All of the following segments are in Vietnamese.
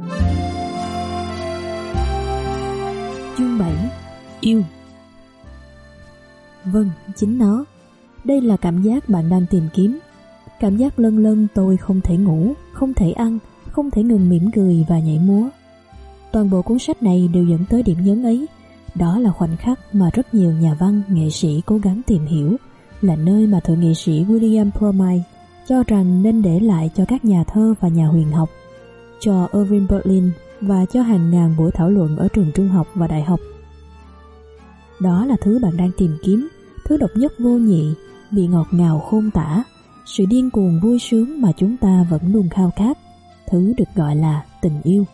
Chương 7. Yêu. Vâng, chính nó. Đây là cảm giác bạn đang tìm kiếm. Cảm giác lân lân tôi không thể ngủ, không thể ăn, không thể ngừng mỉm cười và nhảy múa. Toàn bộ cuốn sách này đều dẫn tới điểm nhấn ấy. Đó là khoảnh khắc mà rất nhiều nhà văn, nghệ sĩ cố gắng tìm hiểu, là nơi mà thượng nghị sĩ William Promise cho rằng nên để lại cho các nhà thơ và nhà huyền học, cho Irving Berlin và cho hàng ngàn buổi thảo luận ở trường trung học và đại học. Đó là thứ bạn đang tìm kiếm, thứ độc nhất vô nhị, vị ngọt ngào khôn tả, sự điên cuồng vui sướng mà chúng ta vẫn luôn khao khát, thứ được gọi là tình yêu.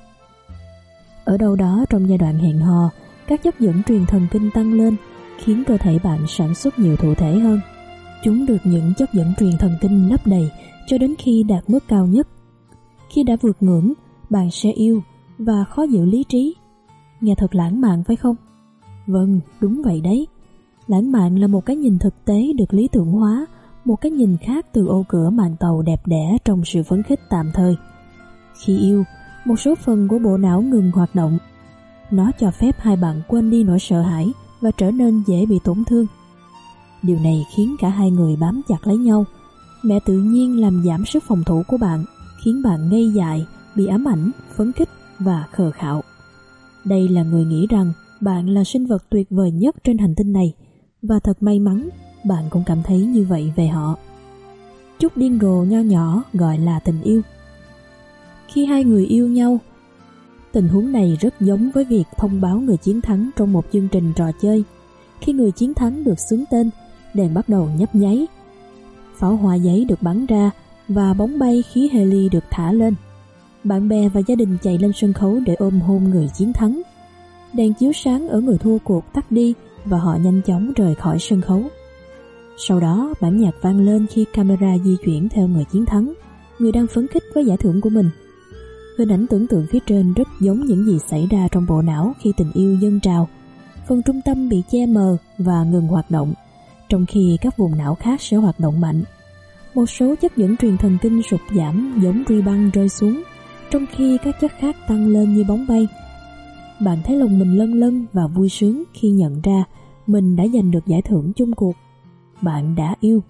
Ở đâu đó trong giai đoạn hẹn hò, các chất dẫn truyền thần kinh tăng lên, khiến cơ thể bạn sản xuất nhiều thụ thể hơn. Chúng được những chất dẫn truyền thần kinh lấp đầy cho đến khi đạt mức cao nhất. Khi đã vượt ngưỡng, bạn sẽ yêu và khó giữ lý trí. Nghe thật lãng mạn phải không? Vâng, đúng vậy đấy. Lãng mạn là một cái nhìn thực tế được lý tưởng hóa, một cái nhìn khác từ ô cửa màn tàu đẹp đẽ trong sự phấn khích tạm thời. Khi yêu, một số phần của bộ não ngừng hoạt động. Nó cho phép hai bạn quên đi nỗi sợ hãi và trở nên dễ bị tổn thương. Điều này khiến cả hai người bám chặt lấy nhau. Mẹ tự nhiên làm giảm sức phòng thủ của bạn, khiến bạn ngây dại, bị ám ảnh, phấn khích và khờ khạo. Đây là người nghĩ rằng bạn là sinh vật tuyệt vời nhất trên hành tinh này, và thật may mắn bạn cũng cảm thấy như vậy về họ. Chút điên rồ nho nhỏ gọi là tình yêu. Khi hai người yêu nhau, tình huống này rất giống với việc thông báo người chiến thắng trong một chương trình trò chơi. Khi người chiến thắng được xướng tên, đèn bắt đầu nhấp nháy, pháo hoa giấy được bắn ra và bóng bay khí heli được thả lên. Bạn bè và gia đình chạy lên sân khấu để ôm hôn người chiến thắng. Đèn chiếu sáng ở người thua cuộc tắt đi và họ nhanh chóng rời khỏi sân khấu. Sau đó bản nhạc vang lên khi camera di chuyển theo người chiến thắng, người đang phấn khích với giải thưởng của mình. Hình ảnh tưởng tượng phía trên rất giống những gì xảy ra trong bộ não khi tình yêu dâng trào. Phần trung tâm bị che mờ và ngừng hoạt động, trong khi các vùng não khác sẽ hoạt động mạnh. Một số chất dẫn truyền thần kinh sụt giảm giống ri băng rơi xuống, trong khi các chất khác tăng lên như bóng bay. Bạn thấy lòng mình lân lân và vui sướng khi nhận ra mình đã giành được giải thưởng chung cuộc. Bạn đã yêu.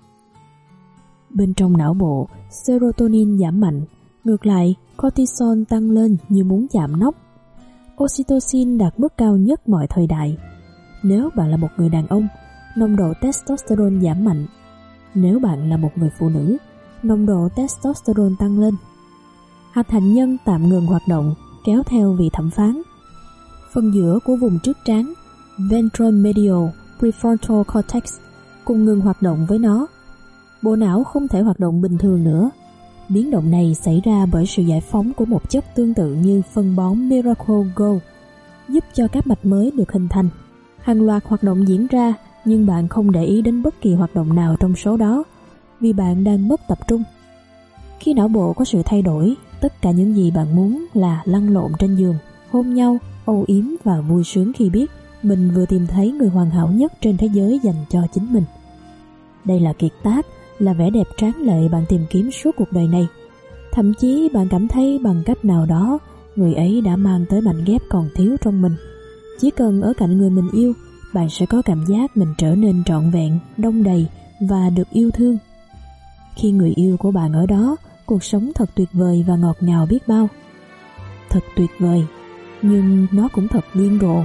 Bên trong não bộ, serotonin giảm mạnh, ngược lại cortisol tăng lên như muốn chạm nóc. Oxytocin đạt mức cao nhất mọi thời đại. Nếu bạn là một người đàn ông, nồng độ testosterone giảm mạnh. Nếu bạn là một người phụ nữ, nồng độ testosterone tăng lên. Hạch hạnh nhân tạm ngừng hoạt động, kéo theo vị thẩm phán. Phần giữa của vùng trước trán, ventromedial prefrontal cortex, cùng ngừng hoạt động với nó. Bộ não không thể hoạt động bình thường nữa. Biến động này xảy ra bởi sự giải phóng của một chất tương tự như phân bón Miracle Grow, giúp cho các mạch mới được hình thành. Hàng loạt hoạt động diễn ra, nhưng bạn không để ý đến bất kỳ hoạt động nào trong số đó, vì bạn đang mất tập trung. Khi não bộ có sự thay đổi, tất cả những gì bạn muốn là lăn lộn trên giường, hôn nhau, âu yếm và vui sướng khi biết mình vừa tìm thấy người hoàn hảo nhất trên thế giới dành cho chính mình. Đây là kiệt tác, là vẻ đẹp tráng lệ bạn tìm kiếm suốt cuộc đời này. Thậm chí bạn cảm thấy bằng cách nào đó, người ấy đã mang tới mảnh ghép còn thiếu trong mình. Chỉ cần ở cạnh người mình yêu, bạn sẽ có cảm giác mình trở nên trọn vẹn, đong đầy và được yêu thương. Khi người yêu của bạn ở đó, cuộc sống thật tuyệt vời và ngọt ngào biết bao. Thật tuyệt vời, nhưng nó cũng thật điên rồ.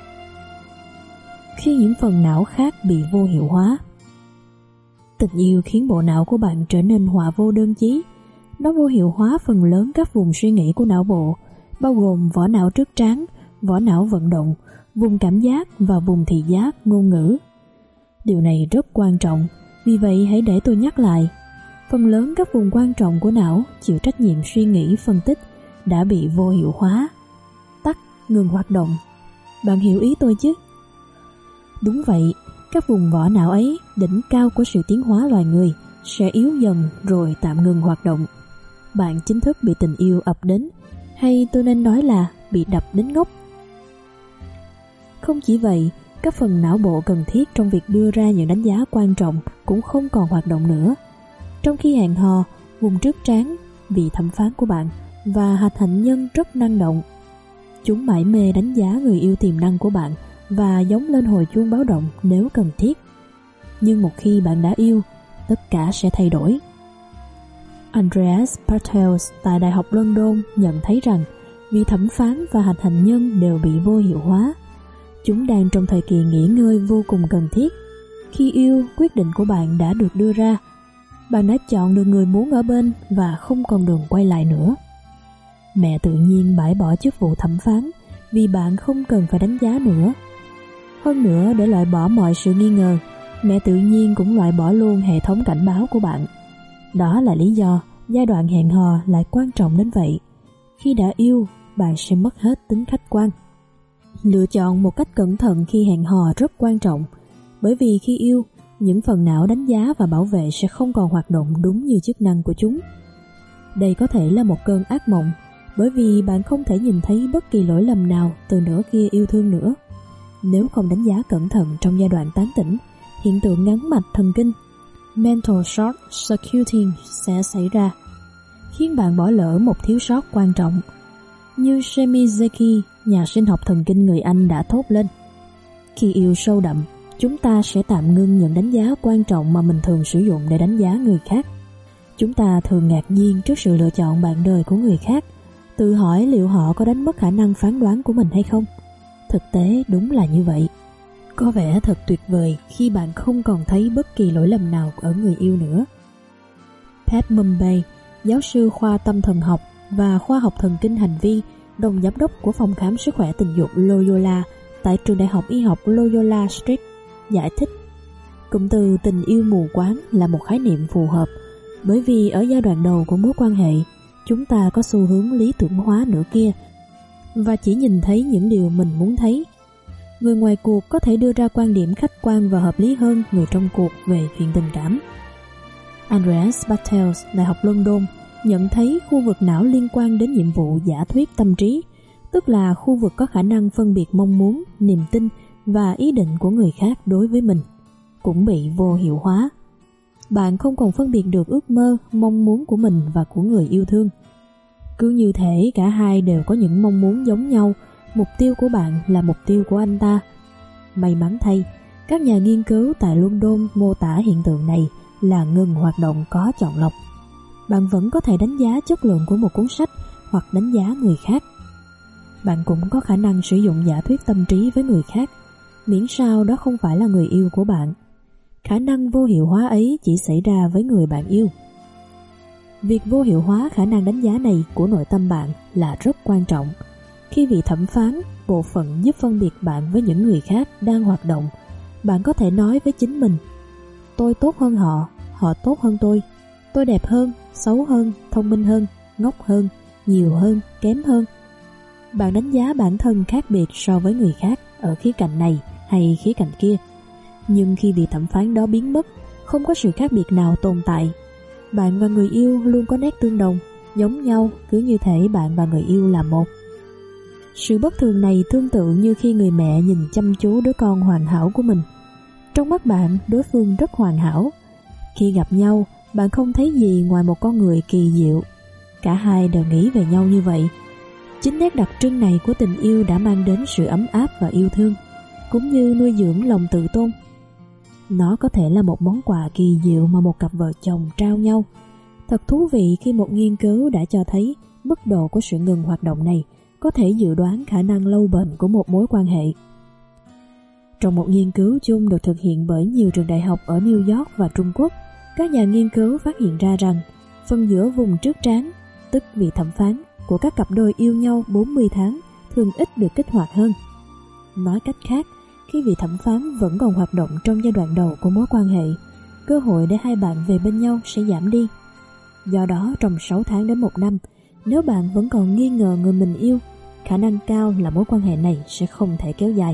Khi những phần não khác bị vô hiệu hóa. Tình yêu khiến bộ não của bạn trở nên họa vô đơn chí. Nó vô hiệu hóa phần lớn các vùng suy nghĩ của não bộ, bao gồm vỏ não trước trán, vỏ não vận động, vùng cảm giác và vùng thị giác, ngôn ngữ. Điều này rất quan trọng, vì vậy hãy để tôi nhắc lại. Phần lớn các vùng quan trọng của não chịu trách nhiệm suy nghĩ, phân tích đã bị vô hiệu hóa, tắt, ngừng hoạt động. Bạn hiểu ý tôi chứ? Đúng vậy, các vùng vỏ não ấy, đỉnh cao của sự tiến hóa loài người, sẽ yếu dần rồi tạm ngừng hoạt động. Bạn chính thức bị tình yêu ập đến, hay tôi nên nói là bị đập đến ngốc. Không chỉ vậy, các phần não bộ cần thiết trong việc đưa ra những đánh giá quan trọng cũng không còn hoạt động nữa. Trong khi hẹn hò, vùng trước trán, vị thẩm phán của bạn, và hạch hạnh nhân rất năng động. Chúng mải mê đánh giá người yêu tiềm năng của bạn và gióng lên hồi chuông báo động nếu cần thiết. Nhưng một khi bạn đã yêu, tất cả sẽ thay đổi. Andreas Bartels tại Đại học London nhận thấy rằng vị thẩm phán và hạch hạnh nhân đều bị vô hiệu hóa. Chúng đang trong thời kỳ nghỉ ngơi vô cùng cần thiết. Khi yêu, quyết định của bạn đã được đưa ra. Bạn đã chọn được người muốn ở bên và không còn đường quay lại nữa. Mẹ tự nhiên bãi bỏ chức vụ thẩm phán vì bạn không cần phải đánh giá nữa. Hơn nữa, để loại bỏ mọi sự nghi ngờ, mẹ tự nhiên cũng loại bỏ luôn hệ thống cảnh báo của bạn. Đó là lý do giai đoạn hẹn hò lại quan trọng đến vậy. Khi đã yêu, bạn sẽ mất hết tính khách quan. Lựa chọn một cách cẩn thận khi hẹn hò rất quan trọng, bởi vì khi yêu, những phần não đánh giá và bảo vệ sẽ không còn hoạt động đúng như chức năng của chúng. Đây có thể là một cơn ác mộng, bởi vì bạn không thể nhìn thấy bất kỳ lỗi lầm nào từ nửa kia yêu thương nữa. Nếu không đánh giá cẩn thận trong giai đoạn tán tỉnh, hiện tượng ngắn mạch thần kinh mental short circuiting sẽ xảy ra, khiến bạn bỏ lỡ một thiếu sót quan trọng. Như Shemizeki, nhà sinh học thần kinh người Anh đã thốt lên: khi yêu sâu đậm, chúng ta sẽ tạm ngưng những đánh giá quan trọng mà mình thường sử dụng để đánh giá người khác. Chúng ta thường ngạc nhiên trước sự lựa chọn bạn đời của người khác, tự hỏi liệu họ có đánh mất khả năng phán đoán của mình hay không. Thực tế đúng là như vậy. Có vẻ thật tuyệt vời khi bạn không còn thấy bất kỳ lỗi lầm nào ở người yêu nữa. Pat Mumbai, giáo sư khoa tâm thần học và khoa học thần kinh hành vi, đồng giám đốc của phòng khám sức khỏe tình dục Loyola tại trường đại học y học Loyola Street, giải thích cụm từ tình yêu mù quáng là một khái niệm phù hợp, bởi vì ở giai đoạn đầu của mối quan hệ, chúng ta có xu hướng lý tưởng hóa nửa kia và chỉ nhìn thấy những điều mình muốn thấy. Người ngoài cuộc có thể đưa ra quan điểm khách quan và hợp lý hơn người trong cuộc về chuyện tình cảm. Andreas Bartels, Đại học London, nhận thấy khu vực não liên quan đến nhiệm vụ giả thuyết tâm trí, tức là khu vực có khả năng phân biệt mong muốn, niềm tin và ý định của người khác đối với mình, cũng bị vô hiệu hóa. Bạn không còn phân biệt được ước mơ, mong muốn của mình và của người yêu thương. Cứ như thể cả hai đều có những mong muốn giống nhau, mục tiêu của bạn là mục tiêu của anh ta. May mắn thay, các nhà nghiên cứu tại London mô tả hiện tượng này là ngừng hoạt động có chọn lọc. Bạn vẫn có thể đánh giá chất lượng của một cuốn sách hoặc đánh giá người khác. Bạn cũng có khả năng sử dụng giả thuyết tâm trí với người khác, miễn sao đó không phải là người yêu của bạn. Khả năng vô hiệu hóa ấy chỉ xảy ra với người bạn yêu. Việc vô hiệu hóa khả năng đánh giá này của nội tâm bạn là rất quan trọng. Khi vị thẩm phán, bộ phận giúp phân biệt bạn với những người khác đang hoạt động, bạn có thể nói với chính mình: tôi tốt hơn họ, họ tốt hơn tôi đẹp hơn, xấu hơn, thông minh hơn, ngốc hơn, nhiều hơn, kém hơn. Bạn đánh giá bản thân khác biệt so với người khác ở khía cạnh này hay khía cạnh kia. Nhưng khi vị thẩm phán đó biến mất, không có sự khác biệt nào tồn tại. Bạn và người yêu luôn có nét tương đồng, giống nhau, cứ như thể bạn và người yêu là một. Sự bất thường này tương tự như khi người mẹ nhìn chăm chú đứa con hoàn hảo của mình. Trong mắt bạn, đối phương rất hoàn hảo. Khi gặp nhau, bạn không thấy gì ngoài một con người kỳ diệu. Cả hai đều nghĩ về nhau như vậy. Chính nét đặc trưng này của tình yêu đã mang đến sự ấm áp và yêu thương, cũng như nuôi dưỡng lòng tự tôn. Nó có thể là một món quà kỳ diệu mà một cặp vợ chồng trao nhau. Thật thú vị khi một nghiên cứu đã cho thấy mức độ của sự ngừng hoạt động này có thể dự đoán khả năng lâu bền của một mối quan hệ. Trong một nghiên cứu chung được thực hiện bởi nhiều trường đại học ở New York và Trung Quốc, các nhà nghiên cứu phát hiện ra rằng phần giữa vùng trước trán, tức vị thẩm phán, của các cặp đôi yêu nhau 40 tháng thường ít được kích hoạt hơn. Nói cách khác, khi vị thẩm phán vẫn còn hoạt động trong giai đoạn đầu của mối quan hệ, cơ hội để hai bạn về bên nhau sẽ giảm đi. Do đó, trong 6 tháng đến 1 năm, nếu bạn vẫn còn nghi ngờ người mình yêu, khả năng cao là mối quan hệ này sẽ không thể kéo dài.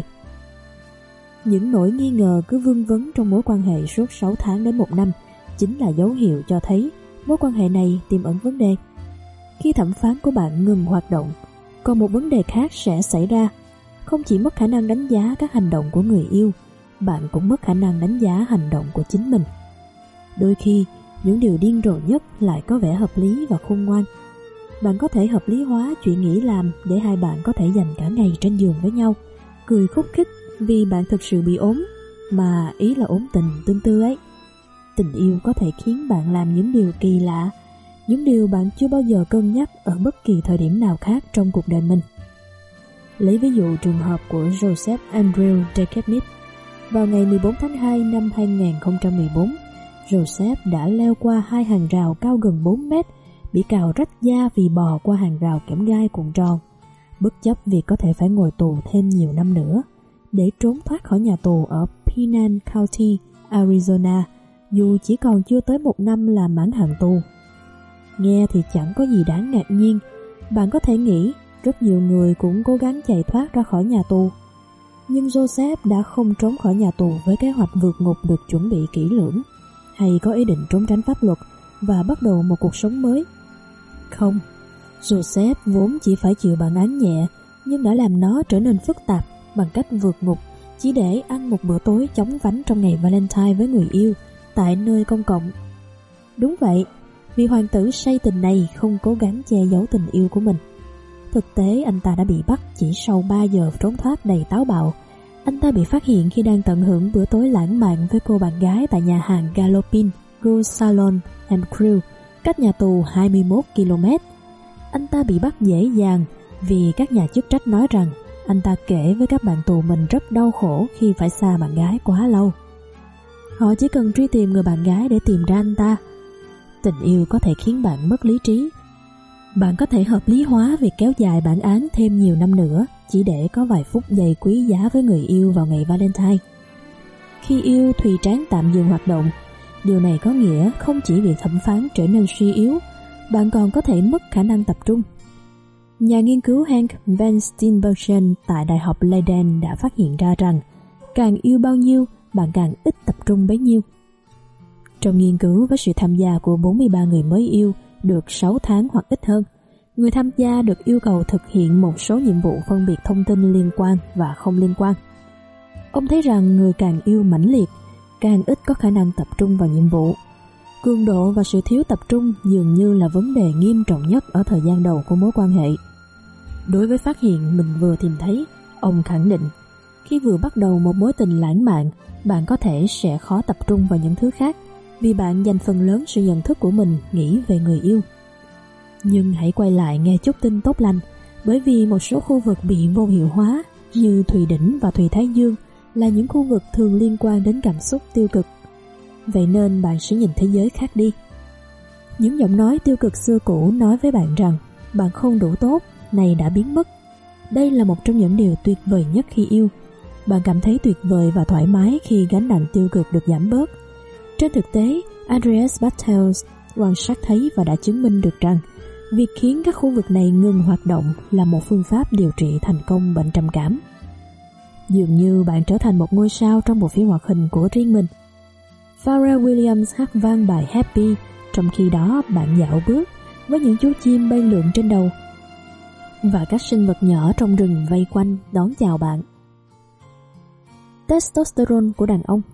Những nỗi nghi ngờ cứ vương vấn trong mối quan hệ suốt 6 tháng đến 1 năm chính là dấu hiệu cho thấy mối quan hệ này tiềm ẩn vấn đề. Khi thẩm phán của bạn ngừng hoạt động, còn một vấn đề khác sẽ xảy ra. Không chỉ mất khả năng đánh giá các hành động của người yêu, bạn cũng mất khả năng đánh giá hành động của chính mình. Đôi khi, những điều điên rồ nhất lại có vẻ hợp lý và khôn ngoan. Bạn có thể hợp lý hóa chuyện nghỉ làm để hai bạn có thể dành cả ngày trên giường với nhau, cười khúc khích vì bạn thực sự bị ốm, mà ý là ốm tình tương tư ấy. Tình yêu có thể khiến bạn làm những điều kỳ lạ, những điều bạn chưa bao giờ cân nhắc ở bất kỳ thời điểm nào khác trong cuộc đời mình. Lấy ví dụ trường hợp của Joseph Andrew Dekemit. Vào ngày 14 tháng 2 năm 2014, Joseph đã leo qua 2 hàng rào cao gần 4 mét, bị cào rách da vì bò qua hàng rào kẽm gai cuộn tròn, bất chấp việc có thể phải ngồi tù thêm nhiều năm nữa, để trốn thoát khỏi nhà tù ở Pinal County, Arizona, dù chỉ còn chưa tới 1 năm là mãn hạn tù. Nghe thì chẳng có gì đáng ngạc nhiên. Bạn có thể nghĩ rất nhiều người cũng cố gắng chạy thoát ra khỏi nhà tù. Nhưng Joseph đã không trốn khỏi nhà tù với kế hoạch vượt ngục được chuẩn bị kỹ lưỡng, hay có ý định trốn tránh pháp luật và bắt đầu một cuộc sống mới. Không, Joseph vốn chỉ phải chịu bản án nhẹ, nhưng đã làm nó trở nên phức tạp bằng cách vượt ngục chỉ để ăn một bữa tối chóng vánh trong ngày Valentine với người yêu tại nơi công cộng. Đúng vậy, vị hoàng tử say tình này không cố gắng che giấu tình yêu của mình. Thực tế anh ta đã bị bắt chỉ sau 3 giờ trốn thoát đầy táo bạo. Anh ta bị phát hiện khi đang tận hưởng bữa tối lãng mạn với cô bạn gái tại nhà hàng Galopin Gold Salon and Grill, cách nhà tù 21 km. Anh ta bị bắt dễ dàng vì các nhà chức trách nói rằng anh ta kể với các bạn tù mình rất đau khổ khi phải xa bạn gái quá lâu. Họ chỉ cần truy tìm người bạn gái để tìm ra anh ta. Tình yêu có thể khiến bạn mất lý trí. Bạn có thể hợp lý hóa việc kéo dài bản án thêm nhiều năm nữa chỉ để có vài phút giây quý giá với người yêu vào ngày Valentine. Khi yêu, Thùy Tráng tạm dừng hoạt động. Điều này có nghĩa không chỉ việc thẩm phán trở nên suy yếu, bạn còn có thể mất khả năng tập trung. Nhà nghiên cứu Hank Van Steenbergen tại Đại học Leiden đã phát hiện ra rằng càng yêu bao nhiêu, bạn càng ít tập trung bấy nhiêu. Trong nghiên cứu với sự tham gia của 43 người mới yêu được 6 tháng hoặc ít hơn, người tham gia được yêu cầu thực hiện một số nhiệm vụ phân biệt thông tin liên quan và không liên quan. Ông thấy rằng người càng yêu mãnh liệt, càng ít có khả năng tập trung vào nhiệm vụ. Cường độ và sự thiếu tập trung dường như là vấn đề nghiêm trọng nhất ở thời gian đầu của mối quan hệ. Đối với phát hiện mình vừa tìm thấy, ông khẳng định, khi vừa bắt đầu một mối tình lãng mạn, bạn có thể sẽ khó tập trung vào những thứ khác, vì bạn dành phần lớn sự nhận thức của mình nghĩ về người yêu. Nhưng hãy quay lại nghe chút tin tốt lành, bởi vì một số khu vực bị vô hiệu hóa như Thùy Đỉnh và Thùy Thái Dương là những khu vực thường liên quan đến cảm xúc tiêu cực. Vậy nên bạn sẽ nhìn thế giới khác đi. Những giọng nói tiêu cực xưa cũ nói với bạn rằng bạn không đủ tốt, này đã biến mất. Đây là một trong những điều tuyệt vời nhất khi yêu. Bạn cảm thấy tuyệt vời và thoải mái khi gánh nặng tiêu cực được giảm bớt. Trên thực tế, Andreas Bartels quan sát thấy và đã chứng minh được rằng việc khiến các khu vực này ngừng hoạt động là một phương pháp điều trị thành công bệnh trầm cảm. Dường như bạn trở thành một ngôi sao trong bộ phim hoạt hình của riêng mình. Pharrell Williams hát vang bài Happy, trong khi đó bạn dạo bước với những chú chim bay lượn trên đầu và các sinh vật nhỏ trong rừng vây quanh đón chào bạn. Testosterone của đàn ông.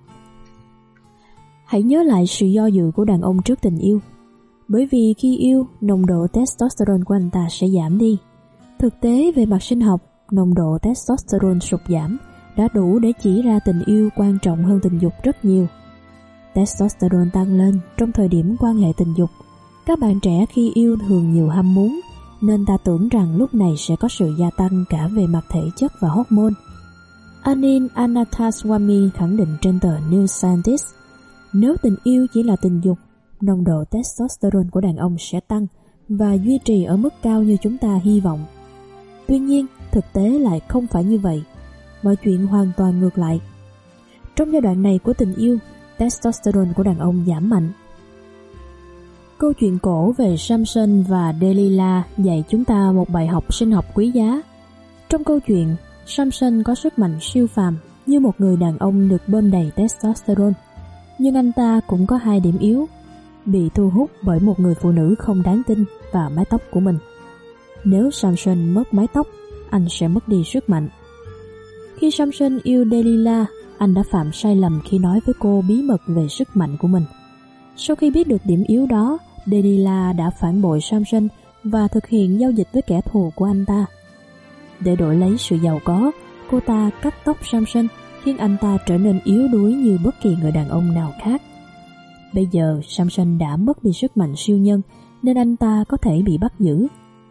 Hãy nhớ lại sự do dự của đàn ông trước tình yêu. Bởi vì khi yêu, nồng độ testosterone của anh ta sẽ giảm đi. Thực tế về mặt sinh học, nồng độ testosterone sụt giảm đã đủ để chỉ ra tình yêu quan trọng hơn tình dục rất nhiều. Testosterone tăng lên trong thời điểm quan hệ tình dục. Các bạn trẻ khi yêu thường nhiều ham muốn, nên ta tưởng rằng lúc này sẽ có sự gia tăng cả về mặt thể chất và hormone. Anil Anathaswamy khẳng định trên tờ New Scientist, nếu tình yêu chỉ là tình dục, nồng độ testosterone của đàn ông sẽ tăng và duy trì ở mức cao như chúng ta hy vọng. Tuy nhiên, thực tế lại không phải như vậy. Mọi chuyện hoàn toàn ngược lại. Trong giai đoạn này của tình yêu, testosterone của đàn ông giảm mạnh. Câu chuyện cổ về Samson và Delilah dạy chúng ta một bài học sinh học quý giá. Trong câu chuyện, Samson có sức mạnh siêu phàm như một người đàn ông được bơm đầy testosterone. Nhưng anh ta cũng có 2 điểm yếu: bị thu hút bởi một người phụ nữ không đáng tin và mái tóc của mình. Nếu Samson mất mái tóc, anh sẽ mất đi sức mạnh. Khi Samson yêu Delilah, anh đã phạm sai lầm khi nói với cô bí mật về sức mạnh của mình. Sau khi biết được điểm yếu đó, Delilah đã phản bội Samson và thực hiện giao dịch với kẻ thù của anh ta. Để đổi lấy sự giàu có, cô ta cắt tóc Samson, khiến anh ta trở nên yếu đuối như bất kỳ người đàn ông nào khác. Bây giờ Samson đã mất đi sức mạnh siêu nhân, nên anh ta có thể bị bắt giữ.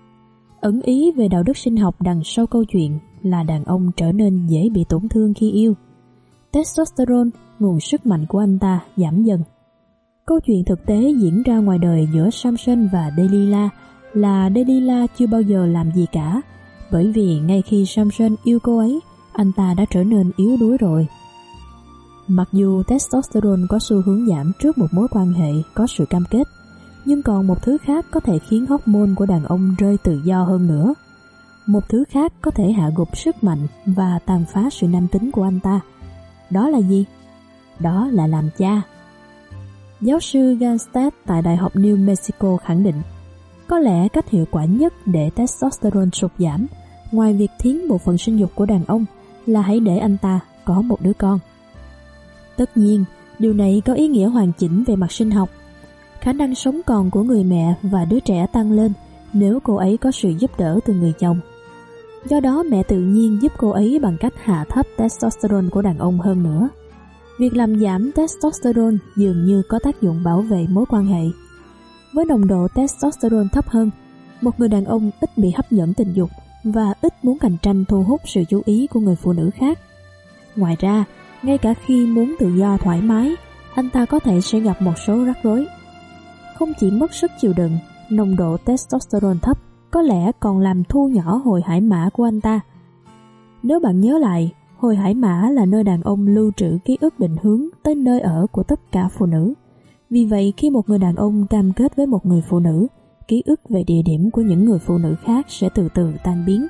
Ẩn ý về đạo đức sinh học đằng sau câu chuyện là đàn ông trở nên dễ bị tổn thương khi yêu. Testosterone, nguồn sức mạnh của anh ta, giảm dần. Câu chuyện thực tế diễn ra ngoài đời giữa Samson và Delilah là Delilah chưa bao giờ làm gì cả, bởi vì ngay khi Samson yêu cô ấy, anh ta đã trở nên yếu đuối rồi. Mặc dù testosterone có xu hướng giảm trước một mối quan hệ có sự cam kết, nhưng còn một thứ khác có thể khiến hormone của đàn ông rơi tự do hơn nữa. Một thứ khác có thể hạ gục sức mạnh và tàn phá sự nam tính của anh ta. Đó là gì? Đó là làm cha. Giáo sư Ganstad tại Đại học New Mexico khẳng định, có lẽ cách hiệu quả nhất để testosterone sụt giảm, ngoài việc thiến bộ phận sinh dục của đàn ông, là hãy để anh ta có một đứa con. Tất nhiên, điều này có ý nghĩa hoàn chỉnh về mặt sinh học. Khả năng sống còn của người mẹ và đứa trẻ tăng lên nếu cô ấy có sự giúp đỡ từ người chồng. Do đó mẹ tự nhiên giúp cô ấy bằng cách hạ thấp testosterone của đàn ông hơn nữa. Việc làm giảm testosterone dường như có tác dụng bảo vệ mối quan hệ. Với nồng độ testosterone thấp hơn, một người đàn ông ít bị hấp dẫn tình dục và ít muốn cạnh tranh thu hút sự chú ý của người phụ nữ khác. Ngoài ra, ngay cả khi muốn tự do thoải mái, anh ta có thể sẽ gặp một số rắc rối. Không chỉ mất sức chịu đựng, nồng độ testosterone thấp có lẽ còn làm thu nhỏ hồi hải mã của anh ta. Nếu bạn nhớ lại, hồi hải mã là nơi đàn ông lưu trữ ký ức định hướng tới nơi ở của tất cả phụ nữ. Vì vậy, khi một người đàn ông cam kết với một người phụ nữ, ký ức về địa điểm của những người phụ nữ khác sẽ từ từ tan biến.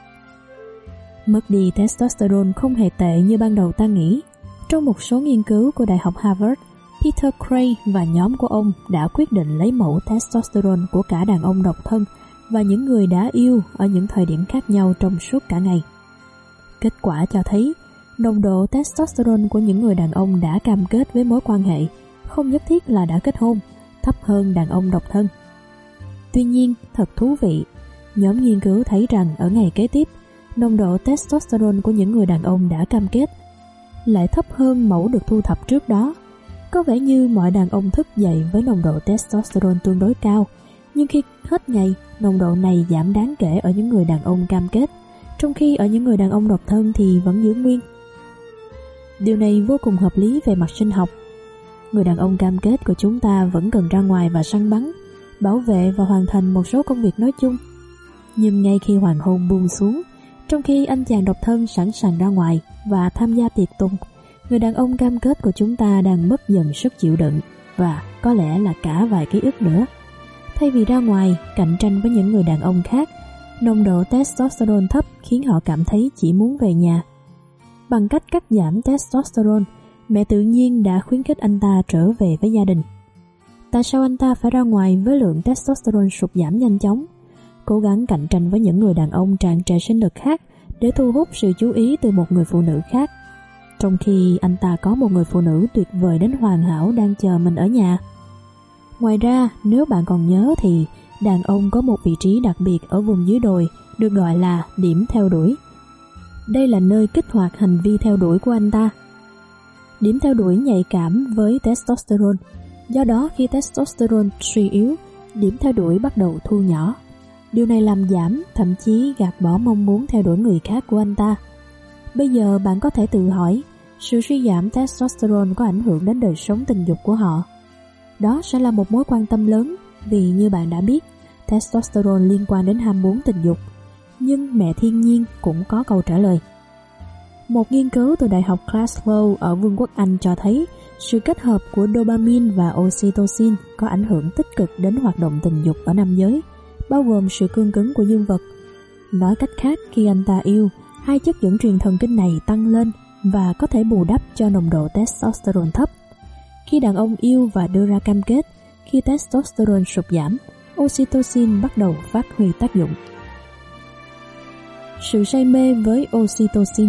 Mất đi testosterone không hề tệ như ban đầu ta nghĩ. Trong một số nghiên cứu của Đại học Harvard, Peter Cray và nhóm của ông đã quyết định lấy mẫu testosterone của cả đàn ông độc thân và những người đã yêu ở những thời điểm khác nhau trong suốt cả ngày. Kết quả cho thấy, nồng độ testosterone của những người đàn ông đã cam kết với mối quan hệ, không nhất thiết là đã kết hôn, thấp hơn đàn ông độc thân. Tuy nhiên, thật thú vị, nhóm nghiên cứu thấy rằng ở ngày kế tiếp, nồng độ testosterone của những người đàn ông đã cam kết lại thấp hơn mẫu được thu thập trước đó. Có vẻ như mọi đàn ông thức dậy với nồng độ testosterone tương đối cao, nhưng khi hết ngày, nồng độ này giảm đáng kể ở những người đàn ông cam kết, trong khi ở những người đàn ông độc thân thì vẫn giữ nguyên. Điều này vô cùng hợp lý về mặt sinh học. Người đàn ông cam kết của chúng ta vẫn cần ra ngoài và săn bắn, bảo vệ và hoàn thành một số công việc nói chung. Nhưng ngay khi hoàng hôn buông xuống, trong khi anh chàng độc thân sẵn sàng ra ngoài và tham gia tiệc tùng, người đàn ông cam kết của chúng ta đang mất dần sức chịu đựng và có lẽ là cả vài ký ức nữa. Thay vì ra ngoài cạnh tranh với những người đàn ông khác, nồng độ testosterone thấp khiến họ cảm thấy chỉ muốn về nhà. Bằng cách cắt giảm testosterone, mẹ tự nhiên đã khuyến khích anh ta trở về với gia đình. Tại sao anh ta phải ra ngoài với lượng testosterone sụt giảm nhanh chóng, cố gắng cạnh tranh với những người đàn ông tràn trề sinh lực khác để thu hút sự chú ý từ một người phụ nữ khác, trong khi anh ta có một người phụ nữ tuyệt vời đến hoàn hảo đang chờ mình ở nhà? Ngoài ra, nếu bạn còn nhớ thì đàn ông có một vị trí đặc biệt ở vùng dưới đồi được gọi là điểm theo đuổi. Đây là nơi kích hoạt hành vi theo đuổi của anh ta. Điểm theo đuổi nhạy cảm với testosterone, do đó khi testosterone suy yếu, điểm theo đuổi bắt đầu thu nhỏ. Điều này làm giảm, thậm chí gạt bỏ mong muốn theo đuổi người khác của anh ta. Bây giờ bạn có thể tự hỏi, sự suy giảm testosterone có ảnh hưởng đến đời sống tình dục của họ? Đó sẽ là một mối quan tâm lớn, vì như bạn đã biết, testosterone liên quan đến ham muốn tình dục. Nhưng mẹ thiên nhiên cũng có câu trả lời. Một nghiên cứu từ Đại học Glasgow ở Vương quốc Anh cho thấy sự kết hợp của dopamine và oxytocin có ảnh hưởng tích cực đến hoạt động tình dục ở nam giới, bao gồm sự cương cứng của dương vật. Nói cách khác, khi anh ta yêu, hai chất dẫn truyền thần kinh này tăng lên và có thể bù đắp cho nồng độ testosterone thấp. Khi đàn ông yêu và đưa ra cam kết, khi testosterone sụt giảm, oxytocin bắt đầu phát huy tác dụng. Sự say mê với oxytocin.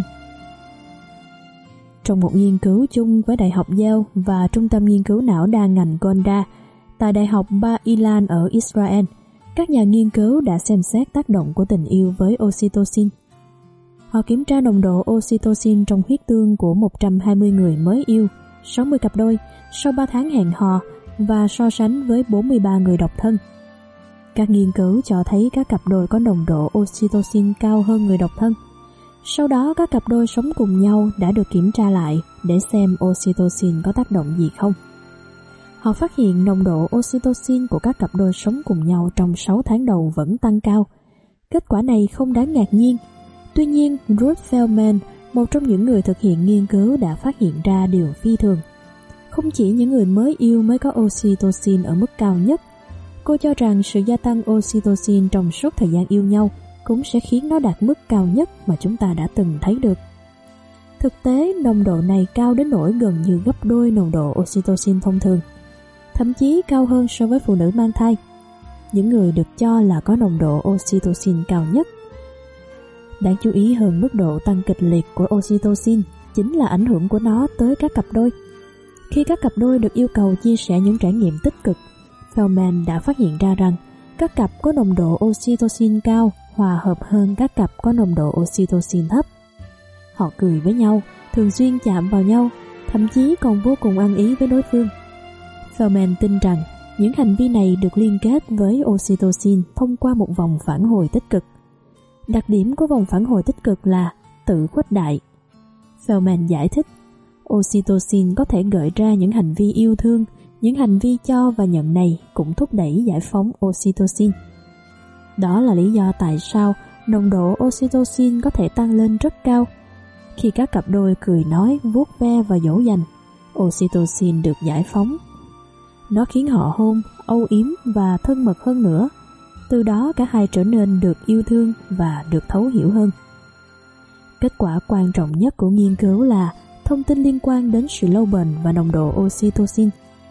Trong một nghiên cứu chung với Đại học Yale và Trung tâm Nghiên cứu não đa ngành Gonda tại Đại học Bar Ilan ở Israel, Các nhà nghiên cứu đã xem xét tác động của tình yêu với oxytocin. Họ kiểm tra nồng độ oxytocin trong huyết tương của 120 người mới yêu, 60 cặp đôi, sau 3 tháng hẹn hò và so sánh với 43 người độc thân. Các nghiên cứu cho thấy các cặp đôi có nồng độ oxytocin cao hơn người độc thân. Sau đó các cặp đôi sống cùng nhau đã được kiểm tra lại để xem oxytocin có tác động gì không. Họ phát hiện nồng độ oxytocin của các cặp đôi sống cùng nhau trong 6 tháng đầu vẫn tăng cao. Kết quả này không đáng ngạc nhiên. Tuy nhiên, Ruth Feldman, một trong những người thực hiện nghiên cứu, đã phát hiện ra điều phi thường. Không chỉ những người mới yêu mới có oxytocin ở mức cao nhất, cô cho rằng sự gia tăng oxytocin trong suốt thời gian yêu nhau cũng sẽ khiến nó đạt mức cao nhất mà chúng ta đã từng thấy được. Thực tế, nồng độ này cao đến nỗi gần như gấp đôi nồng độ oxytocin thông thường, thậm chí cao hơn so với phụ nữ mang thai, những người được cho là có nồng độ oxytocin cao nhất. Đáng chú ý hơn mức độ tăng kịch liệt của oxytocin chính là ảnh hưởng của nó tới các cặp đôi. Khi các cặp đôi được yêu cầu chia sẻ những trải nghiệm tích cực, Feldman đã phát hiện ra rằng các cặp có nồng độ oxytocin cao hòa hợp hơn các cặp có nồng độ oxytocin thấp. Họ cười với nhau, thường xuyên chạm vào nhau, thậm chí còn vô cùng ăn ý với đối phương. Feldman tin rằng những hành vi này được liên kết với oxytocin thông qua một vòng phản hồi tích cực. Đặc điểm của vòng phản hồi tích cực là tự khuếch đại. Feldman giải thích, oxytocin có thể gợi ra những hành vi yêu thương, những hành vi cho và nhận này cũng thúc đẩy giải phóng oxytocin. Đó là lý do tại sao nồng độ oxytocin có thể tăng lên rất cao. Khi các cặp đôi cười nói, vuốt ve và dỗ dành, oxytocin được giải phóng. Nó khiến họ hôn, âu yếm và thân mật hơn nữa. Từ đó cả hai trở nên được yêu thương và được thấu hiểu hơn. Kết quả quan trọng nhất của nghiên cứu là thông tin liên quan đến sự lâu bền và nồng độ oxytocin.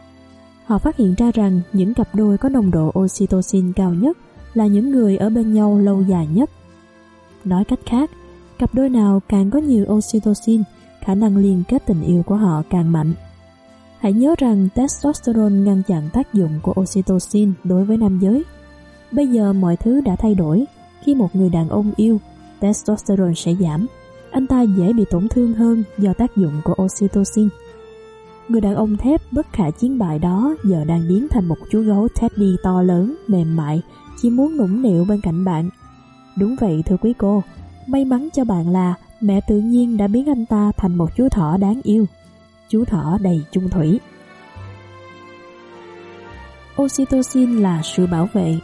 Họ phát hiện ra rằng những cặp đôi có nồng độ oxytocin cao nhất là những người ở bên nhau lâu dài nhất. Nói cách khác, cặp đôi nào càng có nhiều oxytocin, khả năng liên kết tình yêu của họ càng mạnh. Hãy nhớ rằng testosterone ngăn chặn tác dụng của oxytocin đối với nam giới. Bây giờ mọi thứ đã thay đổi. Khi một người đàn ông yêu, testosterone sẽ giảm. Anh ta dễ bị tổn thương hơn do tác dụng của oxytocin. Người đàn ông thép bất khả chiến bại đó giờ đang biến thành một chú gấu Teddy to lớn, mềm mại, chỉ muốn nũng nịu bên cạnh bạn. Đúng vậy thưa quý cô, may mắn cho bạn là mẹ tự nhiên đã biến anh ta thành một chú thỏ đáng yêu, chú thỏ đầy chung thủy. Oxytocin là sự bảo vệ.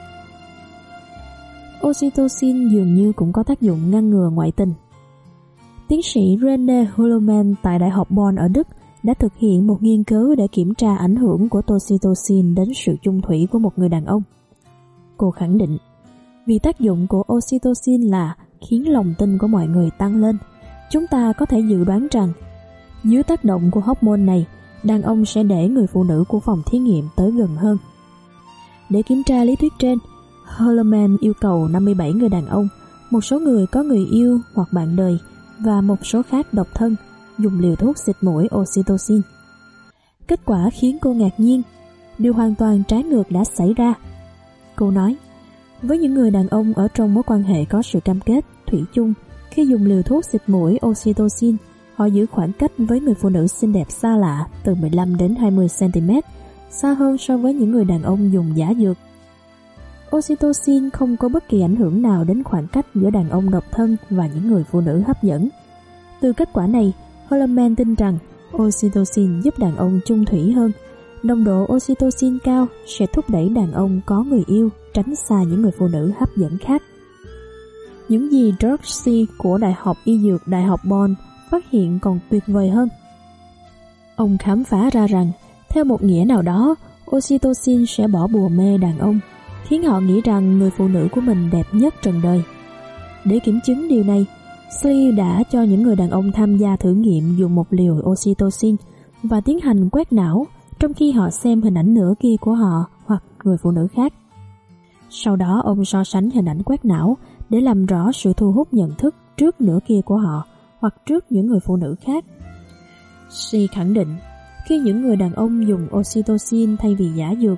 Oxytocin dường như cũng có tác dụng ngăn ngừa ngoại tình. Tiến sĩ René Hüllemann tại Đại học Bonn ở Đức đã thực hiện một nghiên cứu để kiểm tra ảnh hưởng của oxytocin đến sự chung thủy của một người đàn ông. Cô khẳng định, vì tác dụng của oxytocin là khiến lòng tin của mọi người tăng lên, chúng ta có thể dự đoán rằng dưới tác động của hormone này, đàn ông sẽ để người phụ nữ của phòng thí nghiệm tới gần hơn. Để kiểm tra lý thuyết trên, Hüllemann yêu cầu 57 người đàn ông, một số người có người yêu hoặc bạn đời và một số khác độc thân, dùng liều thuốc xịt mũi oxytocin. Kết quả khiến cô ngạc nhiên, điều hoàn toàn trái ngược đã xảy ra. Cô nói, với những người đàn ông ở trong mối quan hệ có sự cam kết, thủy chung, khi dùng liều thuốc xịt mũi oxytocin, họ giữ khoảng cách với người phụ nữ xinh đẹp xa lạ từ 15 đến 20 cm, xa hơn so với những người đàn ông dùng giả dược. Oxytocin không có bất kỳ ảnh hưởng nào đến khoảng cách giữa đàn ông độc thân và những người phụ nữ hấp dẫn. Từ kết quả này, Hüllemann tin rằng oxytocin giúp đàn ông chung thủy hơn. Nồng độ oxytocin cao sẽ thúc đẩy đàn ông có người yêu, tránh xa những người phụ nữ hấp dẫn khác. Những gì Dorsey của Đại học Y Dược Đại học Bonn phát hiện còn tuyệt vời hơn. Ông khám phá ra rằng, theo một nghĩa nào đó, oxytocin sẽ bỏ bùa mê đàn ông, khiến họ nghĩ rằng người phụ nữ của mình đẹp nhất trần đời. Để kiểm chứng điều này, Slee đã cho những người đàn ông tham gia thử nghiệm dùng một liều oxytocin và tiến hành quét não, trong khi họ xem hình ảnh nửa kia của họ hoặc người phụ nữ khác. Sau đó ông so sánh hình ảnh quét não để làm rõ sự thu hút nhận thức trước nửa kia của họ hoặc trước những người phụ nữ khác. Slee khẳng định, khi những người đàn ông dùng oxytocin thay vì giả dược,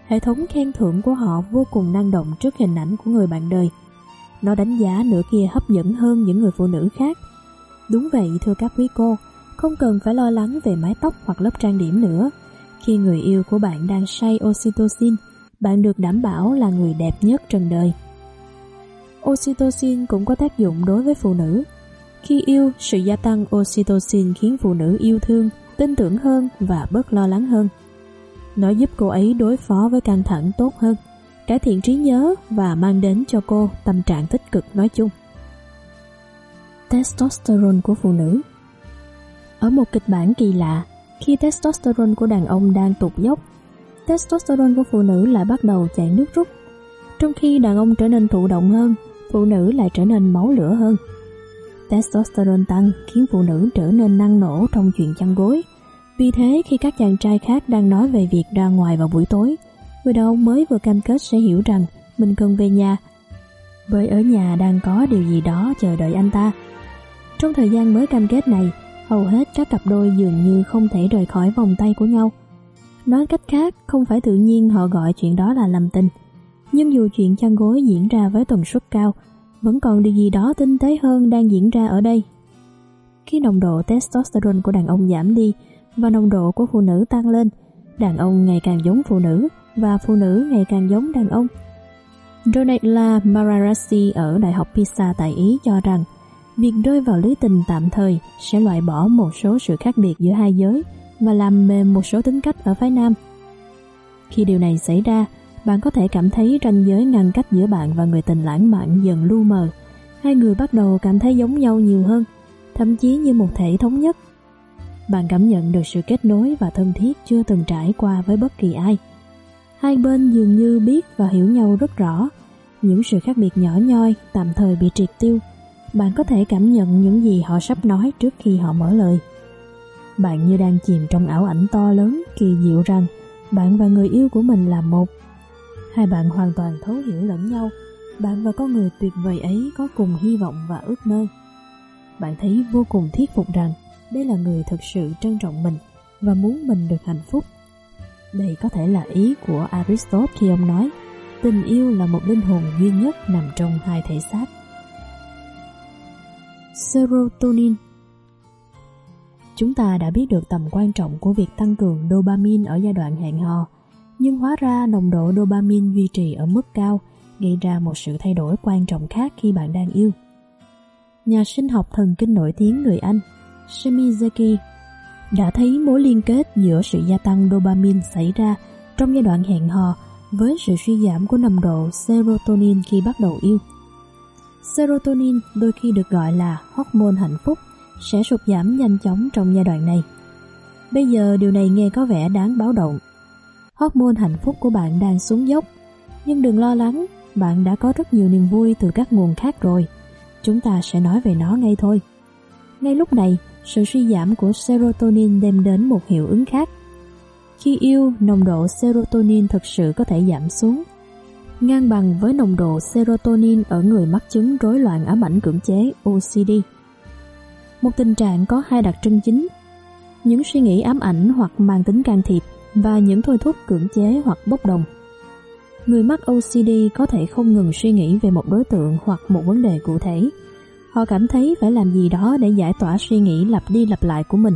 Hệ thống khen thưởng của họ vô cùng năng động trước hình ảnh của người bạn đời. Nó đánh giá nửa kia hấp dẫn hơn những người phụ nữ khác. Đúng vậy thưa các quý cô, không cần phải lo lắng về mái tóc hoặc lớp trang điểm nữa. Khi người yêu của bạn đang say oxytocin, bạn được đảm bảo là người đẹp nhất trần đời. Oxytocin cũng có tác dụng đối với phụ nữ. Khi yêu, sự gia tăng oxytocin khiến phụ nữ yêu thương, tin tưởng hơn và bớt lo lắng hơn. Nó giúp cô ấy đối phó với căng thẳng tốt hơn, cải thiện trí nhớ và mang đến cho cô tâm trạng tích cực nói chung. Testosterone của phụ nữ. Ở một kịch bản kỳ lạ, khi testosterone của đàn ông đang tụt dốc, testosterone của phụ nữ lại bắt đầu chạy nước rút. Trong khi đàn ông trở nên thụ động hơn, phụ nữ lại trở nên máu lửa hơn. Testosterone tăng khiến phụ nữ trở nên năng nổ trong chuyện chăn gối. Vì thế khi các chàng trai khác đang nói về việc ra ngoài vào buổi tối, người đàn ông mới vừa cam kết sẽ hiểu rằng mình cần về nhà, bởi ở nhà đang có điều gì đó chờ đợi anh ta. Trong thời gian mới cam kết này, hầu hết các cặp đôi dường như không thể rời khỏi vòng tay của nhau. Nói cách khác, không phải tự nhiên họ gọi chuyện đó là làm tình. Nhưng dù chuyện chăn gối diễn ra với tần suất cao, vẫn còn điều gì đó tinh tế hơn đang diễn ra ở đây. Khi nồng độ testosterone của đàn ông giảm đi và nồng độ của phụ nữ tăng lên, đàn ông ngày càng giống phụ nữ và phụ nữ ngày càng giống đàn ông. Donatella Mararasi ở Đại học Pisa tại Ý cho rằng việc rơi vào lưới tình tạm thời sẽ loại bỏ một số sự khác biệt giữa hai giới và làm mềm một số tính cách ở phái nam. Khi điều này xảy ra, bạn có thể cảm thấy ranh giới ngăn cách giữa bạn và người tình lãng mạn dần lu mờ. Hai người bắt đầu cảm thấy giống nhau nhiều hơn, thậm chí như một thể thống nhất. Bạn cảm nhận được sự kết nối và thân thiết chưa từng trải qua với bất kỳ ai. Hai bên dường như biết và hiểu nhau rất rõ. Những sự khác biệt nhỏ nhoi tạm thời bị triệt tiêu. Bạn có thể cảm nhận những gì họ sắp nói trước khi họ mở lời. Bạn như đang chìm trong ảo ảnh to lớn, kỳ diệu rằng bạn và người yêu của mình là một. Hai bạn hoàn toàn thấu hiểu lẫn nhau. Bạn và con người tuyệt vời ấy có cùng hy vọng và ước mơ. Bạn thấy vô cùng thuyết phục rằng đây là người thực sự trân trọng mình và muốn mình được hạnh phúc. Đây có thể là ý của Aristotle khi ông nói tình yêu là một linh hồn duy nhất nằm trong hai thể xác. Serotonin. Chúng ta đã biết được tầm quan trọng của việc tăng cường dopamine ở giai đoạn hẹn hò, nhưng hóa ra nồng độ dopamine duy trì ở mức cao gây ra một sự thay đổi quan trọng khác khi bạn đang yêu. Nhà sinh học thần kinh nổi tiếng người Anh Semizeki đã thấy mối liên kết giữa sự gia tăng dopamine xảy ra trong giai đoạn hẹn hò với sự suy giảm của nồng độ serotonin khi bắt đầu yêu. Serotonin, đôi khi được gọi là hormone hạnh phúc, sẽ sụt giảm nhanh chóng trong giai đoạn này. Bây giờ điều này nghe có vẻ đáng báo động. Hormone hạnh phúc của bạn đang xuống dốc, nhưng đừng lo lắng, bạn đã có rất nhiều niềm vui từ các nguồn khác rồi. Chúng ta sẽ nói về nó ngay thôi. Ngay lúc này, sự suy giảm của serotonin đem đến một hiệu ứng khác. Khi yêu, nồng độ serotonin thực sự có thể giảm xuống, ngang bằng với nồng độ serotonin ở người mắc chứng rối loạn ám ảnh cưỡng chế OCD. Một tình trạng có hai đặc trưng chính: những suy nghĩ ám ảnh hoặc mang tính can thiệp và những thôi thúc cưỡng chế hoặc bốc đồng. Người mắc OCD có thể không ngừng suy nghĩ về một đối tượng hoặc một vấn đề cụ thể. Họ cảm thấy phải làm gì đó để giải tỏa suy nghĩ lặp đi lặp lại của mình.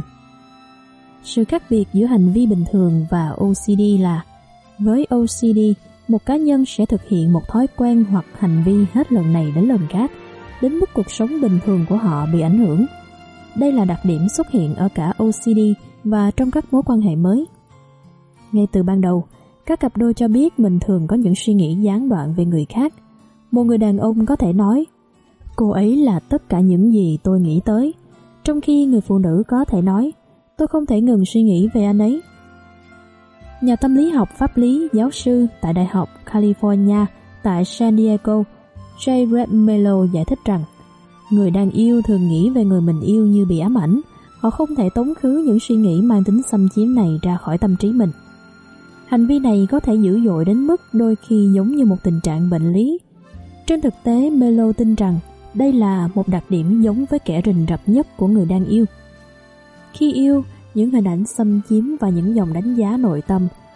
Sự khác biệt giữa hành vi bình thường và OCD là, với OCD, một cá nhân sẽ thực hiện một thói quen hoặc hành vi hết lần này đến lần khác, đến mức cuộc sống bình thường của họ bị ảnh hưởng. Đây là đặc điểm xuất hiện ở cả OCD và trong các mối quan hệ mới. Ngay từ ban đầu, các cặp đôi cho biết mình thường có những suy nghĩ gián đoạn về người khác. Một người đàn ông có thể nói, cô ấy là tất cả những gì tôi nghĩ tới, trong khi người phụ nữ có thể nói, tôi không thể ngừng suy nghĩ về anh ấy. Nhà tâm lý học pháp lý giáo sư tại Đại học California tại San Diego, J. Redd Mello giải thích rằng, người đang yêu thường nghĩ về người mình yêu như bị ám ảnh. Họ không thể tống khứ những suy nghĩ mang tính xâm chiếm này ra khỏi tâm trí mình. Hành vi này có thể dữ dội đến mức đôi khi giống như một tình trạng bệnh lý. Trên thực tế, Mello tin rằng đây là một đặc điểm giống với kẻ rình rập nhất của người đang yêu. Khi yêu, những hình ảnh xâm chiếm và những dòng đánh giá nội tâm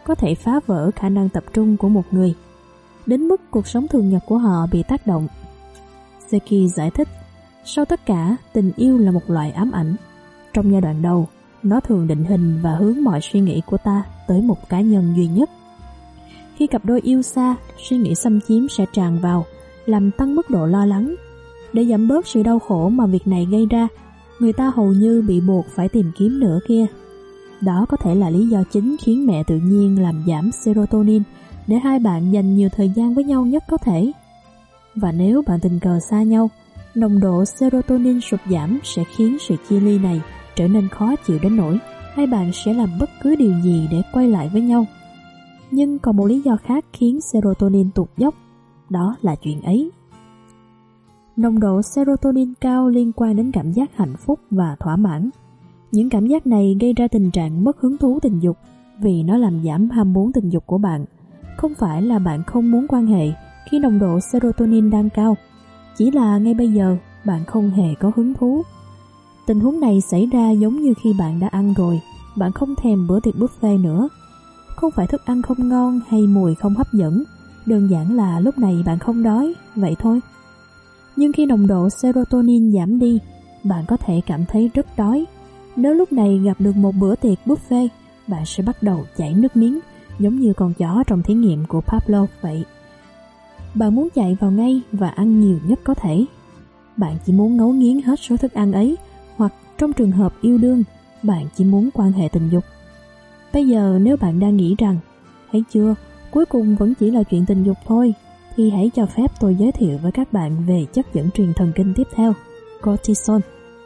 có thể phá vỡ khả năng tập trung của một người, đến mức cuộc sống thường nhật của họ bị tác động. Seki giải thích, sau tất cả, tình yêu là một loại ám ảnh. Trong giai đoạn đầu, nó thường định hình và hướng mọi suy nghĩ của ta tới một cá nhân duy nhất. Khi cặp đôi yêu xa, suy nghĩ xâm chiếm sẽ tràn vào, làm tăng mức độ lo lắng. Để giảm bớt sự đau khổ mà việc này gây ra, người ta hầu như bị buộc phải tìm kiếm nửa kia. Đó có thể là lý do chính khiến mẹ tự nhiên làm giảm serotonin để hai bạn dành nhiều thời gian với nhau nhất có thể. Và nếu bạn tình cờ xa nhau, nồng độ serotonin sụt giảm sẽ khiến sự chia ly này trở nên khó chịu đến nỗi hai bạn sẽ làm bất cứ điều gì để quay lại với nhau. Nhưng còn một lý do khác khiến serotonin tụt dốc, đó là chuyện ấy. Nồng độ serotonin cao liên quan đến cảm giác hạnh phúc và thỏa mãn. Những cảm giác này gây ra tình trạng mất hứng thú tình dục vì nó làm giảm ham muốn tình dục của bạn. Không phải là bạn không muốn quan hệ khi nồng độ serotonin đang cao, chỉ là ngay bây giờ bạn không hề có hứng thú. Tình huống này xảy ra giống như khi bạn đã ăn rồi, bạn không thèm bữa tiệc buffet nữa. Không phải thức ăn không ngon hay mùi không hấp dẫn, đơn giản là lúc này bạn không đói, vậy thôi. Nhưng khi nồng độ serotonin giảm đi, bạn có thể cảm thấy rất đói. Nếu lúc này gặp được một bữa tiệc buffet, bạn sẽ bắt đầu chảy nước miếng, giống như con chó trong thí nghiệm của Pavlov vậy. Bạn muốn chạy vào ngay và ăn nhiều nhất có thể. Bạn chỉ muốn ngấu nghiến hết số thức ăn ấy, hoặc trong trường hợp yêu đương, bạn chỉ muốn quan hệ tình dục. Bây giờ nếu bạn đang nghĩ rằng, thấy chưa, cuối cùng vẫn chỉ là chuyện tình dục thôi, thì hãy cho phép tôi giới thiệu với các bạn về chất dẫn truyền thần kinh tiếp theo, cortisol.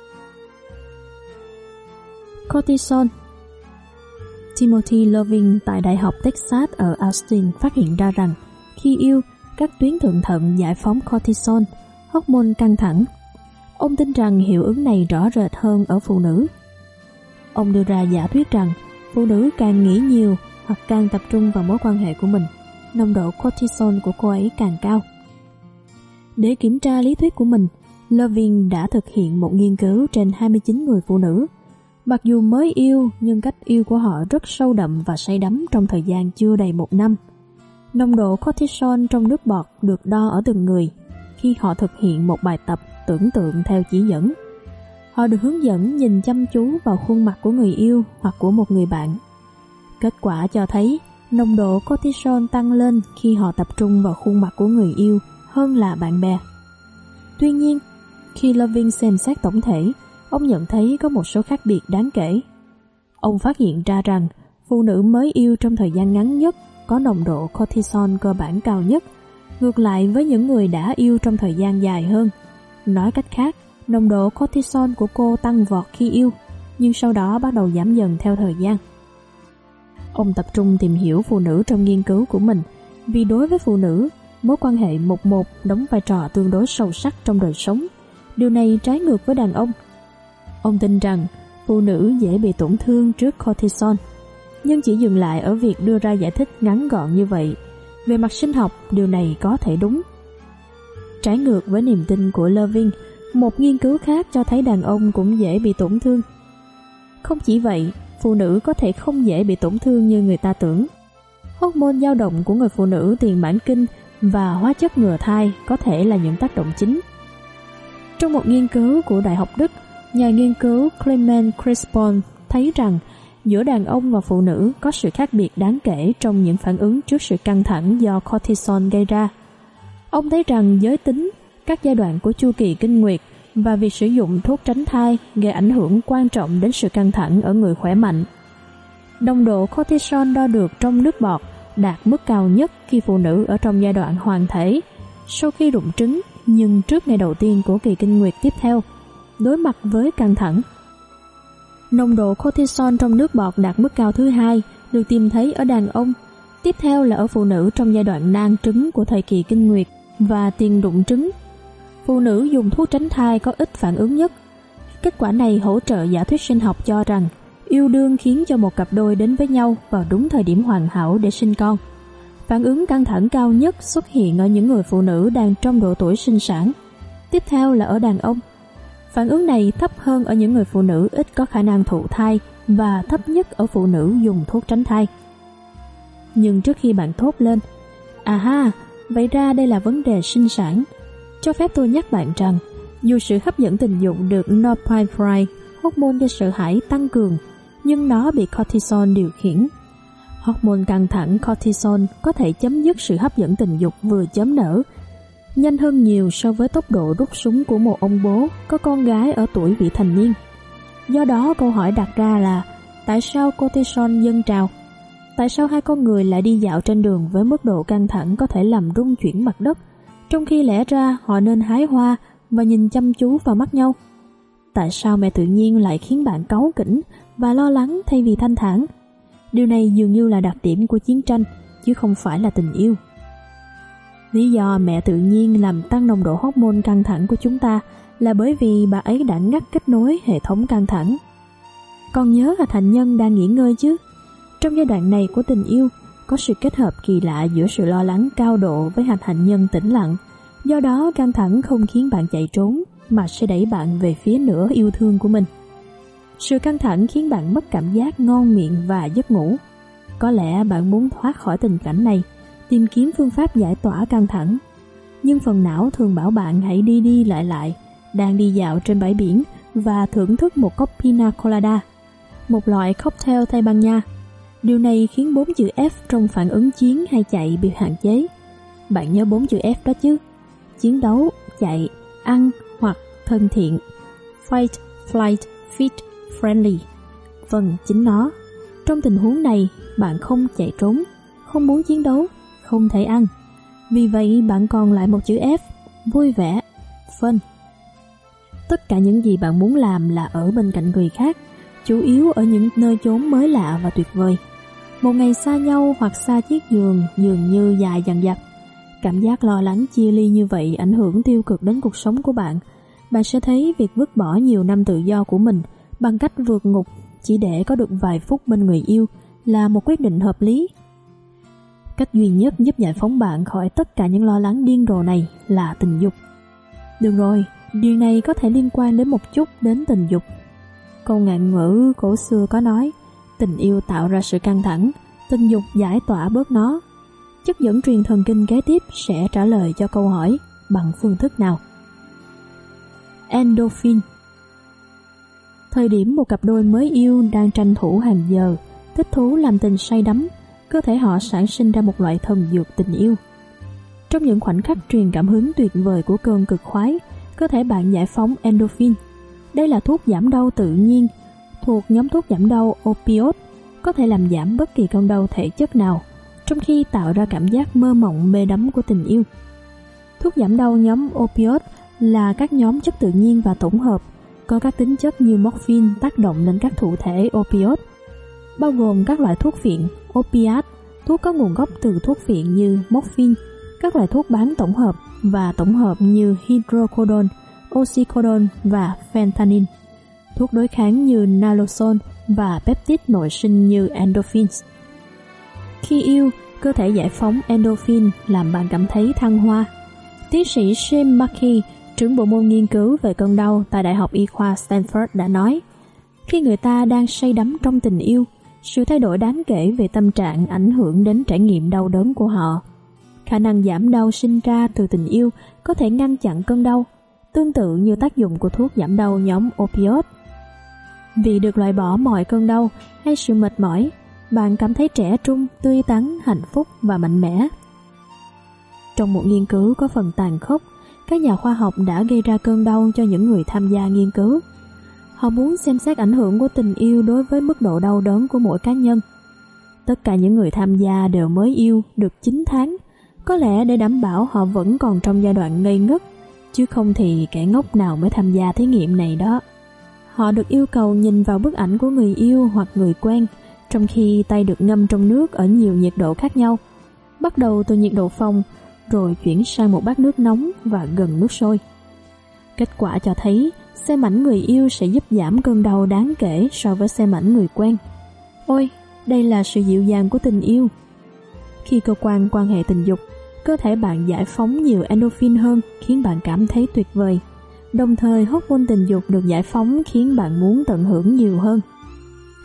Cortisol. Timothy Loving tại Đại học Texas ở Austin phát hiện ra rằng khi yêu, các tuyến thượng thận giải phóng cortisol, hormone căng thẳng. Ông tin rằng hiệu ứng này rõ rệt hơn ở phụ nữ. Ông đưa ra giả thuyết rằng phụ nữ càng nghĩ nhiều hoặc càng tập trung vào mối quan hệ của mình, nồng độ cortisol của cô ấy càng cao. Để kiểm tra lý thuyết của mình, Loving đã thực hiện một nghiên cứu trên 29 người phụ nữ. Mặc dù mới yêu, nhưng cách yêu của họ rất sâu đậm và say đắm trong thời gian chưa đầy 1 năm. Nồng độ cortisol trong nước bọt được đo ở từng người khi họ thực hiện một bài tập tưởng tượng theo chỉ dẫn. Họ được hướng dẫn nhìn chăm chú vào khuôn mặt của người yêu hoặc của một người bạn. Kết quả cho thấy nồng độ cortisol tăng lên khi họ tập trung vào khuôn mặt của người yêu hơn là bạn bè. Tuy nhiên, khi Loving xem xét tổng thể, ông nhận thấy có một số khác biệt đáng kể. Ông phát hiện ra rằng phụ nữ mới yêu trong thời gian ngắn nhất có nồng độ cortisol cơ bản cao nhất, ngược lại với những người đã yêu trong thời gian dài hơn. Nói cách khác, nồng độ cortisol của cô tăng vọt khi yêu, nhưng sau đó bắt đầu giảm dần theo thời gian. Ông tập trung tìm hiểu phụ nữ trong nghiên cứu của mình, vì đối với phụ nữ, mối quan hệ 1-1 đóng vai trò tương đối sâu sắc trong đời sống. Điều này trái ngược với đàn ông. Ông tin rằng phụ nữ dễ bị tổn thương trước cortisol, nhưng chỉ dừng lại ở việc đưa ra giải thích ngắn gọn như vậy. Về mặt sinh học, điều này có thể đúng. Trái ngược với niềm tin của Loving, một nghiên cứu khác cho thấy đàn ông cũng dễ bị tổn thương. Không chỉ vậy, phụ nữ có thể không dễ bị tổn thương như người ta tưởng. Hormone dao động của người phụ nữ tiền mãn kinh và hóa chất ngừa thai có thể là những tác động chính. Trong một nghiên cứu của Đại học Đức, nhà nghiên cứu Clement Crispon thấy rằng giữa đàn ông và phụ nữ có sự khác biệt đáng kể trong những phản ứng trước sự căng thẳng do cortisol gây ra. Ông thấy rằng giới tính, các giai đoạn của chu kỳ kinh nguyệt và việc sử dụng thuốc tránh thai gây ảnh hưởng quan trọng đến sự căng thẳng ở người khỏe mạnh. Nồng độ cortisol đo được trong nước bọt đạt mức cao nhất khi phụ nữ ở trong giai đoạn hoàn thể, sau khi rụng trứng nhưng trước ngày đầu tiên của kỳ kinh nguyệt tiếp theo, đối mặt với căng thẳng. Nồng độ cortisol trong nước bọt đạt mức cao thứ hai được tìm thấy ở đàn ông, tiếp theo là ở phụ nữ trong giai đoạn nang trứng của thời kỳ kinh nguyệt và tiền rụng trứng. Phụ nữ dùng thuốc tránh thai có ít phản ứng nhất. Kết quả này hỗ trợ giả thuyết sinh học cho rằng yêu đương khiến cho một cặp đôi đến với nhau vào đúng thời điểm hoàn hảo để sinh con. Phản ứng căng thẳng cao nhất xuất hiện ở những người phụ nữ đang trong độ tuổi sinh sản. Tiếp theo là ở đàn ông. Phản ứng này thấp hơn ở những người phụ nữ ít có khả năng thụ thai và thấp nhất ở phụ nữ dùng thuốc tránh thai. Nhưng trước khi bạn thốt lên, à ha, vậy ra đây là vấn đề sinh sản, cho phép tôi nhắc bạn rằng, dù sự hấp dẫn tình dục được norepinephrine, hormone gây sợ hãi tăng cường, nhưng nó bị cortisol điều khiển. Hormone căng thẳng cortisol có thể chấm dứt sự hấp dẫn tình dục vừa chớm nở, nhanh hơn nhiều so với tốc độ rút súng của một ông bố có con gái ở tuổi vị thành niên. Do đó câu hỏi đặt ra là, tại sao cortisol dâng trào? Tại sao hai con người lại đi dạo trên đường với mức độ căng thẳng có thể làm rung chuyển mặt đất, trong khi lẽ ra họ nên hái hoa và nhìn chăm chú vào mắt nhau? Tại sao mẹ tự nhiên lại khiến bạn cáu kỉnh và lo lắng thay vì thanh thản? Điều này dường như là đặc điểm của chiến tranh, chứ không phải là tình yêu. Lý do mẹ tự nhiên làm tăng nồng độ hormone căng thẳng của chúng ta là bởi vì bà ấy đã ngắt kết nối hệ thống căng thẳng. Còn nhớ là thành nhân đang nghỉ ngơi chứ? Trong giai đoạn này của tình yêu, có sự kết hợp kỳ lạ giữa sự lo lắng cao độ với hạnh nhân tĩnh lặng. Do đó căng thẳng không khiến bạn chạy trốn, mà sẽ đẩy bạn về phía nửa yêu thương của mình. Sự căng thẳng khiến bạn mất cảm giác ngon miệng và giấc ngủ. Có lẽ bạn muốn thoát khỏi tình cảnh này, tìm kiếm phương pháp giải tỏa căng thẳng. Nhưng phần não thường bảo bạn hãy đi đi lại, đang đi dạo trên bãi biển và thưởng thức một cốc pina colada, một loại cocktail Tây Ban Nha. Điều này khiến 4 chữ F trong phản ứng chiến hay chạy bị hạn chế. Bạn nhớ 4 chữ F đó chứ? Chiến đấu, chạy, ăn hoặc thân thiện. Fight, flight, fit, friendly. Vâng, chính nó. Trong tình huống này, bạn không chạy trốn, không muốn chiến đấu, không thể ăn. Vì vậy bạn còn lại một chữ F, vui vẻ, fun. Tất cả những gì bạn muốn làm là ở bên cạnh người khác, chủ yếu ở những nơi chốn mới lạ và tuyệt vời. Một ngày xa nhau hoặc xa chiếc giường dường như dài dằng dặc. Cảm giác lo lắng chia ly như vậy ảnh hưởng tiêu cực đến cuộc sống của bạn. Bạn sẽ thấy việc vứt bỏ nhiều năm tự do của mình bằng cách vượt ngục chỉ để có được vài phút bên người yêu là một quyết định hợp lý. Cách duy nhất giúp giải phóng bạn khỏi tất cả những lo lắng điên rồ này là tình dục. Được rồi, điều này có thể liên quan đến một chút đến tình dục. Câu ngạn ngữ cổ xưa có nói, tình yêu tạo ra sự căng thẳng, tình dục giải tỏa bớt nó. Chất dẫn truyền thần kinh kế tiếp sẽ trả lời cho câu hỏi bằng phương thức nào. Endorphin. Thời điểm một cặp đôi mới yêu đang tranh thủ hàng giờ, thích thú làm tình say đắm, cơ thể họ sản sinh ra một loại thần dược tình yêu. Trong những khoảnh khắc truyền cảm hứng tuyệt vời của cơn cực khoái, cơ thể bạn giải phóng endorphin. Đây là thuốc giảm đau tự nhiên, thuộc nhóm thuốc giảm đau opioid, có thể làm giảm bất kỳ cơn đau thể chất nào, trong khi tạo ra cảm giác mơ mộng mê đắm của tình yêu. Thuốc giảm đau nhóm opioid là các nhóm chất tự nhiên và tổng hợp, có các tính chất như morphine tác động lên các thụ thể opioid, bao gồm các loại thuốc phiện, opiat, thuốc có nguồn gốc từ thuốc phiện như morphine, các loại thuốc bán tổng hợp và tổng hợp như hydrocodone, oxycodone và fentanyl, thuốc đối kháng như naloxone và peptide nội sinh như endorphins. Khi yêu, cơ thể giải phóng endorphin làm bạn cảm thấy thăng hoa. Tiến sĩ Shane Mackey, trưởng bộ môn nghiên cứu về cơn đau tại Đại học Y khoa Stanford đã nói, khi người ta đang say đắm trong tình yêu, sự thay đổi đáng kể về tâm trạng ảnh hưởng đến trải nghiệm đau đớn của họ. Khả năng giảm đau sinh ra từ tình yêu có thể ngăn chặn cơn đau, tương tự như tác dụng của thuốc giảm đau nhóm opioid. Vì được loại bỏ mọi cơn đau hay sự mệt mỏi, bạn cảm thấy trẻ trung, tươi tắn, hạnh phúc và mạnh mẽ. Trong một nghiên cứu có phần tàn khốc, các nhà khoa học đã gây ra cơn đau cho những người tham gia nghiên cứu. Họ muốn xem xét ảnh hưởng của tình yêu đối với mức độ đau đớn của mỗi cá nhân. Tất cả những người tham gia đều mới yêu được 9 tháng, có lẽ để đảm bảo họ vẫn còn trong giai đoạn ngây ngất, chứ không thì kẻ ngốc nào mới tham gia thí nghiệm này đó. Họ được yêu cầu nhìn vào bức ảnh của người yêu hoặc người quen, trong khi tay được ngâm trong nước ở nhiều nhiệt độ khác nhau, bắt đầu từ nhiệt độ phòng, rồi chuyển sang một bát nước nóng và gần nước sôi. Kết quả cho thấy, xem ảnh người yêu sẽ giúp giảm cơn đau đáng kể so với xem ảnh người quen. Ôi, đây là sự dịu dàng của tình yêu. Khi cơ quan quan hệ tình dục, cơ thể bạn giải phóng nhiều endorphin hơn, khiến bạn cảm thấy tuyệt vời. Đồng thời, hormone tình dục được giải phóng khiến bạn muốn tận hưởng nhiều hơn.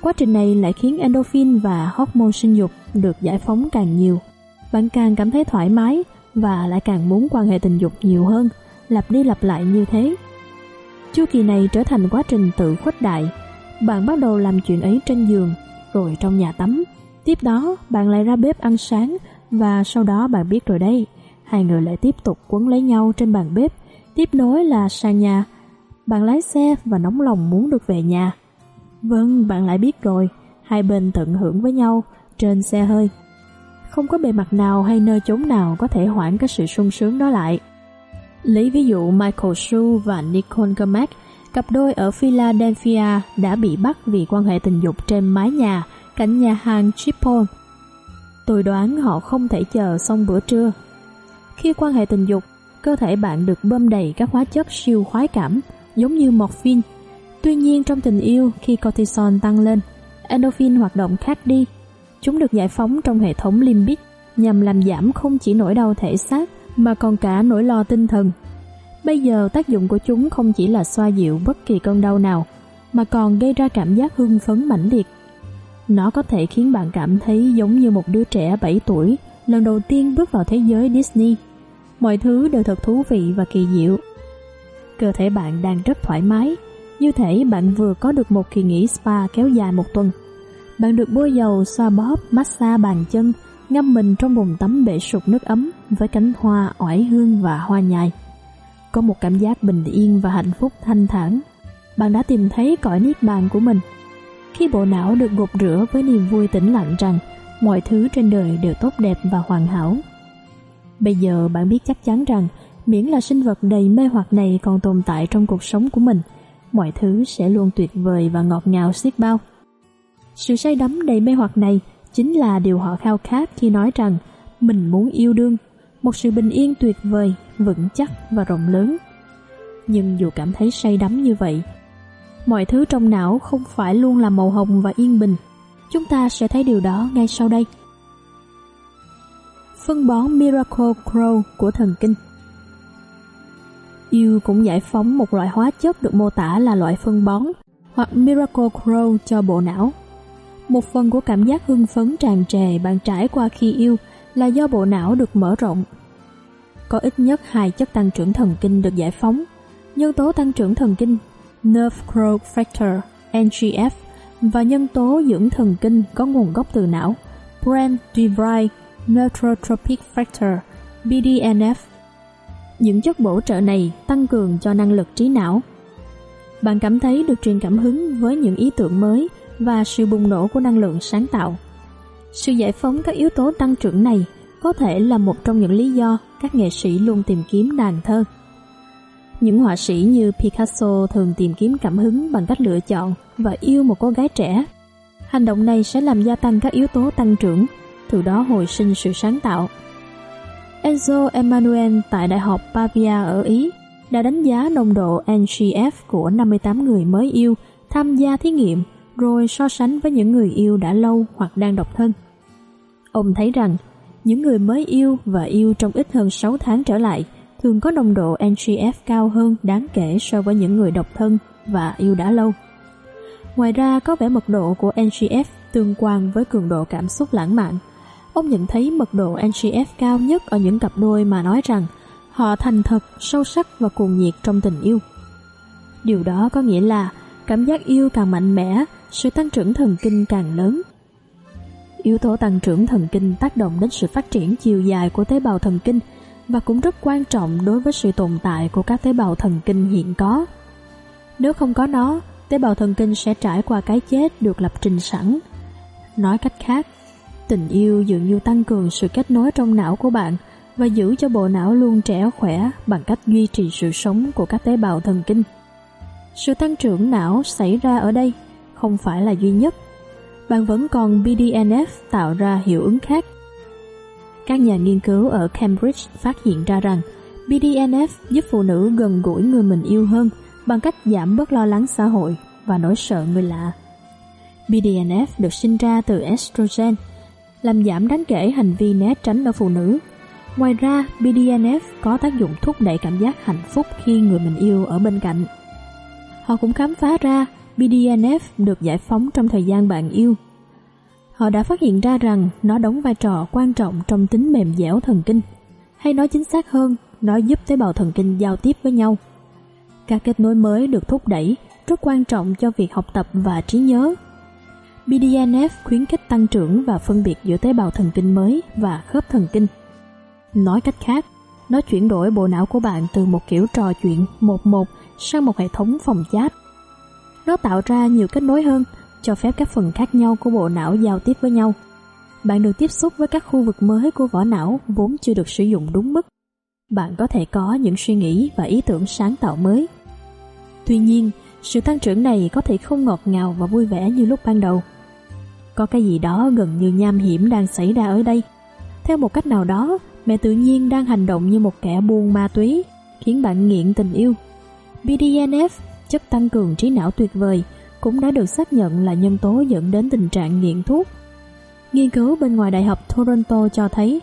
Quá trình này lại khiến endorphin và hormone sinh dục được giải phóng càng nhiều. Bạn càng cảm thấy thoải mái và lại càng muốn quan hệ tình dục nhiều hơn, lặp đi lặp lại như thế. Chu kỳ này trở thành quá trình tự khuếch đại. Bạn bắt đầu làm chuyện ấy trên giường, rồi trong nhà tắm. Tiếp đó, bạn lại ra bếp ăn sáng và sau đó bạn biết rồi đấy, hai người lại tiếp tục quấn lấy nhau trên bàn bếp, tiếp nối là sang nhà. Bạn lái xe và nóng lòng muốn được về nhà. Vâng, bạn lại biết rồi, hai bên tận hưởng với nhau trên xe hơi. Không có bề mặt nào hay nơi chốn nào có thể hoãn cái sự sung sướng đó lại. Lấy ví dụ Michael Schur và Nicole Gomack, cặp đôi ở Philadelphia đã bị bắt vì quan hệ tình dục trên mái nhà cạnh nhà hàng Chipotle. Tôi đoán họ không thể chờ xong bữa trưa. Khi quan hệ tình dục, cơ thể bạn được bơm đầy các hóa chất siêu khoái cảm giống như morphine. Tuy nhiên trong tình yêu, khi cortisol tăng lên, endorphin hoạt động khác đi. Chúng được giải phóng trong hệ thống limbic nhằm làm giảm không chỉ nỗi đau thể xác mà còn cả nỗi lo tinh thần. Bây giờ tác dụng của chúng không chỉ là xoa dịu bất kỳ cơn đau nào, mà còn gây ra cảm giác hưng phấn mãnh liệt. Nó có thể khiến bạn cảm thấy giống như một đứa trẻ 7 tuổi lần đầu tiên bước vào thế giới Disney. Mọi thứ đều thật thú vị và kỳ diệu. Cơ thể bạn đang rất thoải mái, như thể bạn vừa có được một kỳ nghỉ spa kéo dài một tuần. Bạn được bôi dầu, xoa bóp, massage bàn chân, ngâm mình trong bồn tắm bể sục nước ấm với cánh hoa oải hương và hoa nhài. Có một cảm giác bình yên và hạnh phúc thanh thản. Bạn đã tìm thấy cõi niết bàn của mình. Khi bộ não được gột rửa với niềm vui tĩnh lặng rằng mọi thứ trên đời đều tốt đẹp và hoàn hảo. Bây giờ bạn biết chắc chắn rằng miễn là sinh vật đầy mê hoặc này còn tồn tại trong cuộc sống của mình, mọi thứ sẽ luôn tuyệt vời và ngọt ngào xiết bao. Sự say đắm đầy mê hoặc này chính là điều họ khao khát khi nói rằng mình muốn yêu đương, một sự bình yên tuyệt vời, vững chắc và rộng lớn. Nhưng dù cảm thấy say đắm như vậy, mọi thứ trong não không phải luôn là màu hồng và yên bình. Chúng ta sẽ thấy điều đó ngay sau đây. Phân bón Miracle-Gro của thần kinh. Yêu cũng giải phóng một loại hóa chất được mô tả là loại phân bón hoặc Miracle-Gro cho bộ não. Một phần của cảm giác hưng phấn tràn trề bạn trải qua khi yêu là do bộ não được mở rộng. Có ít nhất 2 chất tăng trưởng thần kinh được giải phóng: nhân tố tăng trưởng thần kinh Nerve Growth Factor NGF và nhân tố dưỡng thần kinh có nguồn gốc từ não Brain Derived Neurotrophic Factor BDNF. Những chất bổ trợ này tăng cường cho năng lực trí não. Bạn cảm thấy được truyền cảm hứng với những ý tưởng mới và sự bùng nổ của năng lượng sáng tạo. Sự giải phóng các yếu tố tăng trưởng này có thể là một trong những lý do các nghệ sĩ luôn tìm kiếm đàn thơ. Những họa sĩ như Picasso thường tìm kiếm cảm hứng bằng cách lựa chọn và yêu một cô gái trẻ. Hành động này sẽ làm gia tăng các yếu tố tăng trưởng, từ đó hồi sinh sự sáng tạo. Enzo Emanuel tại Đại học Pavia ở Ý đã đánh giá nồng độ NGF của 58 người mới yêu tham gia thí nghiệm rồi so sánh với những người yêu đã lâu hoặc đang độc thân. Ông thấy rằng những người mới yêu và yêu trong ít hơn 6 tháng trở lại thường có nồng độ NGF cao hơn đáng kể so với những người độc thân và yêu đã lâu. Ngoài ra, có vẻ mật độ của NGF tương quan với cường độ cảm xúc lãng mạn. Ông nhận thấy mật độ NGF cao nhất ở những cặp đôi mà nói rằng họ thành thật, sâu sắc và cuồng nhiệt trong tình yêu. Điều đó có nghĩa là cảm giác yêu càng mạnh mẽ, sự tăng trưởng thần kinh càng lớn. Yếu tố tăng trưởng thần kinh tác động đến sự phát triển chiều dài của tế bào thần kinh và cũng rất quan trọng đối với sự tồn tại của các tế bào thần kinh hiện có. Nếu không có nó, tế bào thần kinh sẽ trải qua cái chết được lập trình sẵn. Nói cách khác, tình yêu dường như tăng cường sự kết nối trong não của bạn và giữ cho bộ não luôn trẻ khỏe bằng cách duy trì sự sống của các tế bào thần kinh. Sự tăng trưởng não xảy ra ở đây không phải là duy nhất. Bạn vẫn còn BDNF tạo ra hiệu ứng khác. Các nhà nghiên cứu ở Cambridge phát hiện ra rằng BDNF giúp phụ nữ gần gũi người mình yêu hơn bằng cách giảm bớt lo lắng xã hội và nỗi sợ người lạ. BDNF được sinh ra từ estrogen, làm giảm đáng kể hành vi né tránh ở phụ nữ. Ngoài ra, BDNF có tác dụng thúc đẩy cảm giác hạnh phúc khi người mình yêu ở bên cạnh. Họ cũng khám phá ra BDNF được giải phóng trong thời gian bạn yêu. Họ đã phát hiện ra rằng nó đóng vai trò quan trọng trong tính mềm dẻo thần kinh, hay nói chính xác hơn, nó giúp tế bào thần kinh giao tiếp với nhau. Các kết nối mới được thúc đẩy, rất quan trọng cho việc học tập và trí nhớ. BDNF khuyến khích tăng trưởng và phân biệt giữa tế bào thần kinh mới và khớp thần kinh. Nói cách khác, nó chuyển đổi bộ não của bạn từ một kiểu trò chuyện một sang một hệ thống phòng chat. Nó tạo ra nhiều kết nối hơn, cho phép các phần khác nhau của bộ não giao tiếp với nhau. Bạn được tiếp xúc với các khu vực mới của vỏ não vốn chưa được sử dụng đúng mức. Bạn có thể có những suy nghĩ và ý tưởng sáng tạo mới. Tuy nhiên, sự tăng trưởng này có thể không ngọt ngào và vui vẻ như lúc ban đầu. Có cái gì đó gần như nham hiểm đang xảy ra ở đây. Theo một cách nào đó, mẹ tự nhiên đang hành động như một kẻ buôn ma túy, khiến bạn nghiện tình yêu. BDNF, chất tăng cường trí não tuyệt vời, cũng đã được xác nhận là nhân tố dẫn đến tình trạng nghiện thuốc. Nghiên cứu bên ngoài Đại học Toronto cho thấy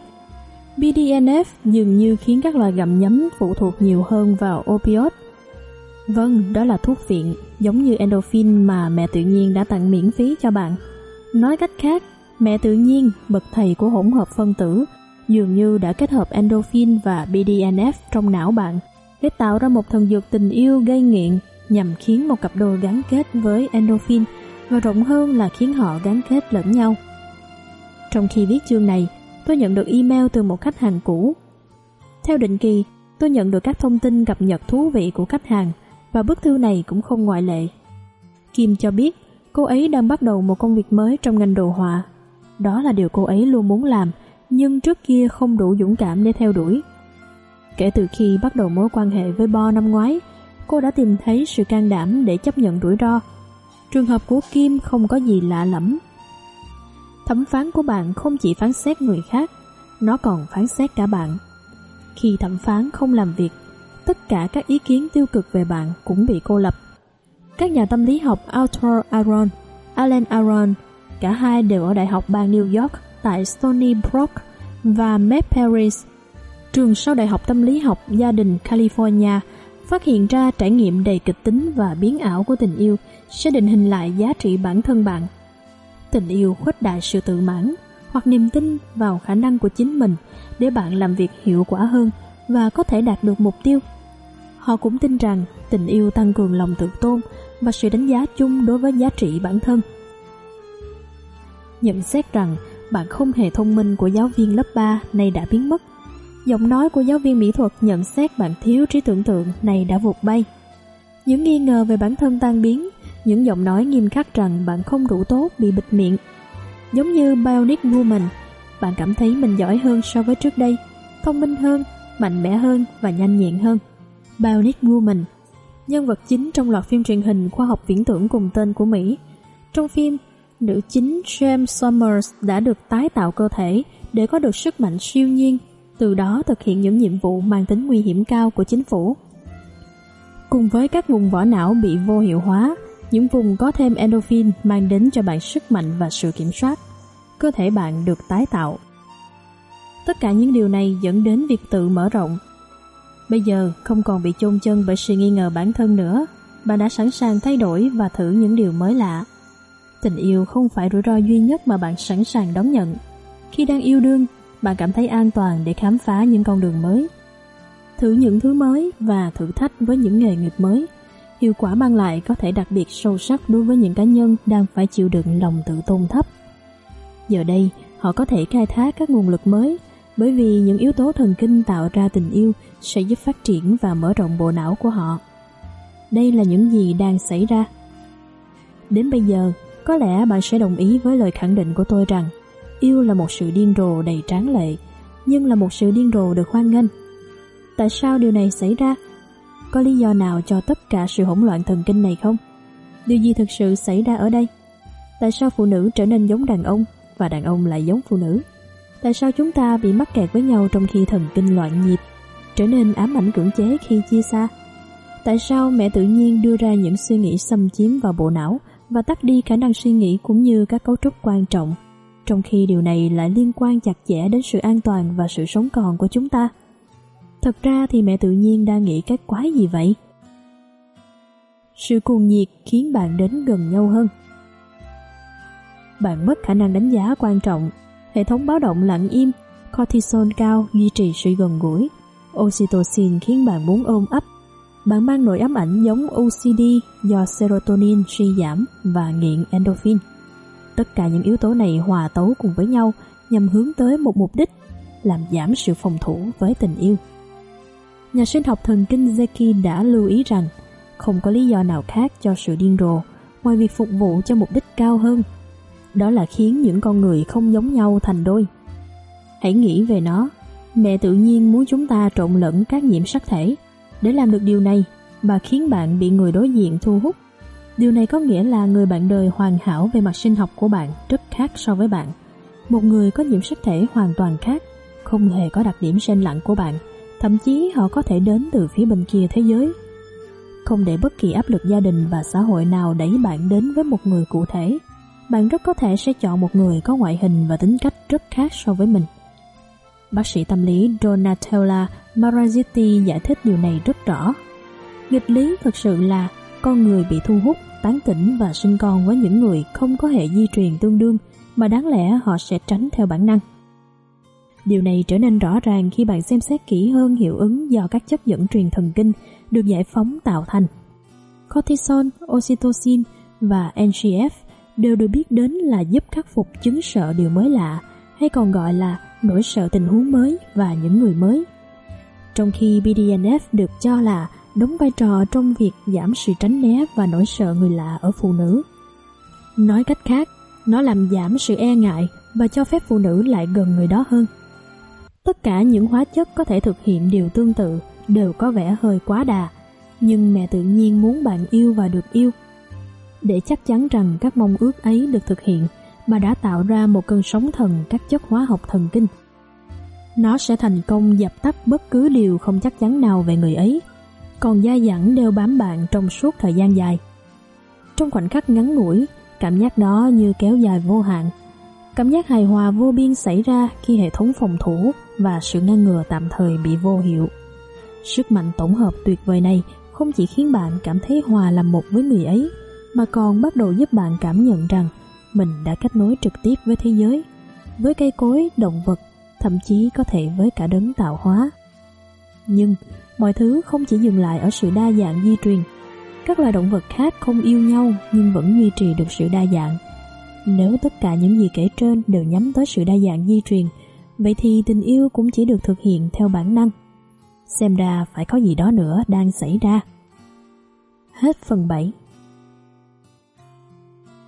BDNF dường như khiến các loài gặm nhấm phụ thuộc nhiều hơn vào opioid. Vâng, đó là thuốc viện, giống như endorphin mà mẹ tự nhiên đã tặng miễn phí cho bạn. Nói cách khác, mẹ tự nhiên, bậc thầy của hỗn hợp phân tử, dường như đã kết hợp endorphin và BDNF trong não bạn để tạo ra một thần dược tình yêu gây nghiện, nhằm khiến một cặp đôi gắn kết với endorphin và rộng hơn là khiến họ gắn kết lẫn nhau. Trong khi viết chương này, tôi nhận được email từ một khách hàng cũ. Theo định kỳ, tôi nhận được các thông tin cập nhật thú vị của khách hàng, và bức thư này cũng không ngoại lệ. Kim cho biết cô ấy đang bắt đầu một công việc mới trong ngành đồ họa. Đó là điều cô ấy luôn muốn làm, nhưng trước kia không đủ dũng cảm để theo đuổi. Kể từ khi bắt đầu mối quan hệ với Bo năm ngoái, cô đã tìm thấy sự can đảm để chấp nhận rủi ro. Trường hợp của Kim không có gì lạ lẫm. Thẩm phán của bạn không chỉ phán xét người khác, nó còn phán xét cả bạn. Khi thẩm phán không làm việc, tất cả các ý kiến tiêu cực về bạn cũng bị cô lập. Các nhà tâm lý học Arthur Aron, Alan Aron, cả hai đều ở Đại học bang New York tại Stony Brook, và Matt Paris, trường sau Đại học Tâm lý học gia đình California, phát hiện ra trải nghiệm đầy kịch tính và biến ảo của tình yêu sẽ định hình lại giá trị bản thân bạn. Tình yêu khuếch đại sự tự mãn hoặc niềm tin vào khả năng của chính mình để bạn làm việc hiệu quả hơn và có thể đạt được mục tiêu. Họ cũng tin rằng tình yêu tăng cường lòng tự tôn và sự đánh giá chung đối với giá trị bản thân. Nhận xét rằng bạn không hề thông minh của giáo viên lớp 3 này đã biến mất. Giọng nói của giáo viên mỹ thuật nhận xét bạn thiếu trí tưởng tượng này đã vụt bay. Những nghi ngờ về bản thân tan biến, những giọng nói nghiêm khắc rằng bạn không đủ tốt bị bịt miệng. Giống như Bionic Woman, bạn cảm thấy mình giỏi hơn so với trước đây, thông minh hơn, mạnh mẽ hơn và nhanh nhẹn hơn. Bionic Woman, nhân vật chính trong loạt phim truyền hình khoa học viễn tưởng cùng tên của Mỹ. Trong phim, nữ chính James Summers đã được tái tạo cơ thể để có được sức mạnh siêu nhiên, từ đó thực hiện những nhiệm vụ mang tính nguy hiểm cao của chính phủ. Cùng với các vùng vỏ não bị vô hiệu hóa, những vùng có thêm endorphin mang đến cho bạn sức mạnh và sự kiểm soát. Cơ thể bạn được tái tạo. Tất cả những điều này dẫn đến việc tự mở rộng. Bây giờ không còn bị chôn chân bởi sự nghi ngờ bản thân nữa. Bạn đã sẵn sàng thay đổi và thử những điều mới lạ. Tình yêu không phải rủi ro duy nhất mà bạn sẵn sàng đón nhận. Khi đang yêu đương, bạn cảm thấy an toàn để khám phá những con đường mới, thử những thứ mới và thử thách với những nghề nghiệp mới. Hiệu quả mang lại có thể đặc biệt sâu sắc đối với những cá nhân đang phải chịu đựng lòng tự tôn thấp. Giờ đây, họ có thể khai thác các nguồn lực mới, bởi vì những yếu tố thần kinh tạo ra tình yêu sẽ giúp phát triển và mở rộng bộ não của họ. Đây là những gì đang xảy ra. Đến bây giờ, có lẽ bạn sẽ đồng ý với lời khẳng định của tôi rằng yêu là một sự điên rồ đầy tráng lệ, nhưng là một sự điên rồ được hoan nghênh. Tại sao điều này xảy ra? Có lý do nào cho tất cả sự hỗn loạn thần kinh này không? Điều gì thực sự xảy ra ở đây? Tại sao phụ nữ trở nên giống đàn ông và đàn ông lại giống phụ nữ? Tại sao chúng ta bị mắc kẹt với nhau trong khi thần kinh loạn nhịp, trở nên ám ảnh cưỡng chế khi chia xa? Tại sao mẹ tự nhiên đưa ra những suy nghĩ xâm chiếm vào bộ não và tắt đi khả năng suy nghĩ cũng như các cấu trúc quan trọng, trong khi điều này lại liên quan chặt chẽ đến sự an toàn và sự sống còn của chúng ta? Thật ra thì mẹ tự nhiên đang nghĩ cái quái gì vậy? Sự cuồng nhiệt khiến bạn đến gần nhau hơn. Bạn mất khả năng đánh giá quan trọng. Hệ thống báo động lặng im, cortisol cao duy trì sự gần gũi, oxytocin khiến bạn muốn ôm ấp. Bạn mang nỗi ám ảnh giống OCD do serotonin suy giảm và nghiện endorphin. Tất cả những yếu tố này hòa tấu cùng với nhau nhằm hướng tới một mục đích, làm giảm sự phòng thủ với tình yêu. Nhà sinh học thần kinh Zeki đã lưu ý rằng không có lý do nào khác cho sự điên rồ ngoài việc phục vụ cho mục đích cao hơn. Đó là khiến những con người không giống nhau thành đôi. Hãy nghĩ về nó. Mẹ tự nhiên muốn chúng ta trộn lẫn các nhiễm sắc thể. Để làm được điều này, bà khiến bạn bị người đối diện thu hút. Điều này có nghĩa là người bạn đời hoàn hảo về mặt sinh học của bạn rất khác so với bạn. Một người có nhiễm sắc thể hoàn toàn khác, không hề có đặc điểm gen lặng của bạn. Thậm chí họ có thể đến từ phía bên kia thế giới. Không để bất kỳ áp lực gia đình và xã hội nào đẩy bạn đến với một người cụ thể. Bạn rất có thể sẽ chọn một người có ngoại hình và tính cách rất khác so với mình. Bác sĩ tâm lý Donatella Marazitti giải thích điều này rất rõ. Nghịch lý thực sự là con người bị thu hút, tán tỉnh và sinh con với những người không có hệ di truyền tương đương mà đáng lẽ họ sẽ tránh theo bản năng. Điều này trở nên rõ ràng khi bạn xem xét kỹ hơn hiệu ứng do các chất dẫn truyền thần kinh được giải phóng tạo thành. Cortisol, oxytocin và NGF đều được biết đến là giúp khắc phục chứng sợ điều mới lạ, hay còn gọi là nỗi sợ tình huống mới và những người mới. Trong khi BDNF được cho là đóng vai trò trong việc giảm sự tránh né và nỗi sợ người lạ ở phụ nữ. Nói cách khác, nó làm giảm sự e ngại và cho phép phụ nữ lại gần người đó hơn. Tất cả những hóa chất có thể thực hiện điều tương tự đều có vẻ hơi quá đà, nhưng mẹ tự nhiên muốn bạn yêu và được yêu. Để chắc chắn rằng các mong ước ấy được thực hiện, bà đã tạo ra một cơn sóng thần các chất hóa học thần kinh. Nó sẽ thành công dập tắt bất cứ điều không chắc chắn nào về người ấy, còn dai dẳng đeo bám bạn trong suốt thời gian dài. Trong khoảnh khắc ngắn ngủi, cảm giác đó như kéo dài vô hạn. Cảm giác hài hòa vô biên xảy ra khi hệ thống phòng thủ và sự ngăn ngừa tạm thời bị vô hiệu. Sức mạnh tổng hợp tuyệt vời này không chỉ khiến bạn cảm thấy hòa làm một với người ấy, mà còn bắt đầu giúp bạn cảm nhận rằng mình đã kết nối trực tiếp với thế giới, với cây cối, động vật, thậm chí có thể với cả đấng tạo hóa. Nhưng mọi thứ không chỉ dừng lại ở sự đa dạng di truyền. Các loài động vật khác không yêu nhau nhưng vẫn duy trì được sự đa dạng. Nếu tất cả những gì kể trên đều nhắm tới sự đa dạng di truyền, vậy thì tình yêu cũng chỉ được thực hiện theo bản năng. Xem ra phải có gì đó nữa đang xảy ra. Hết phần 7.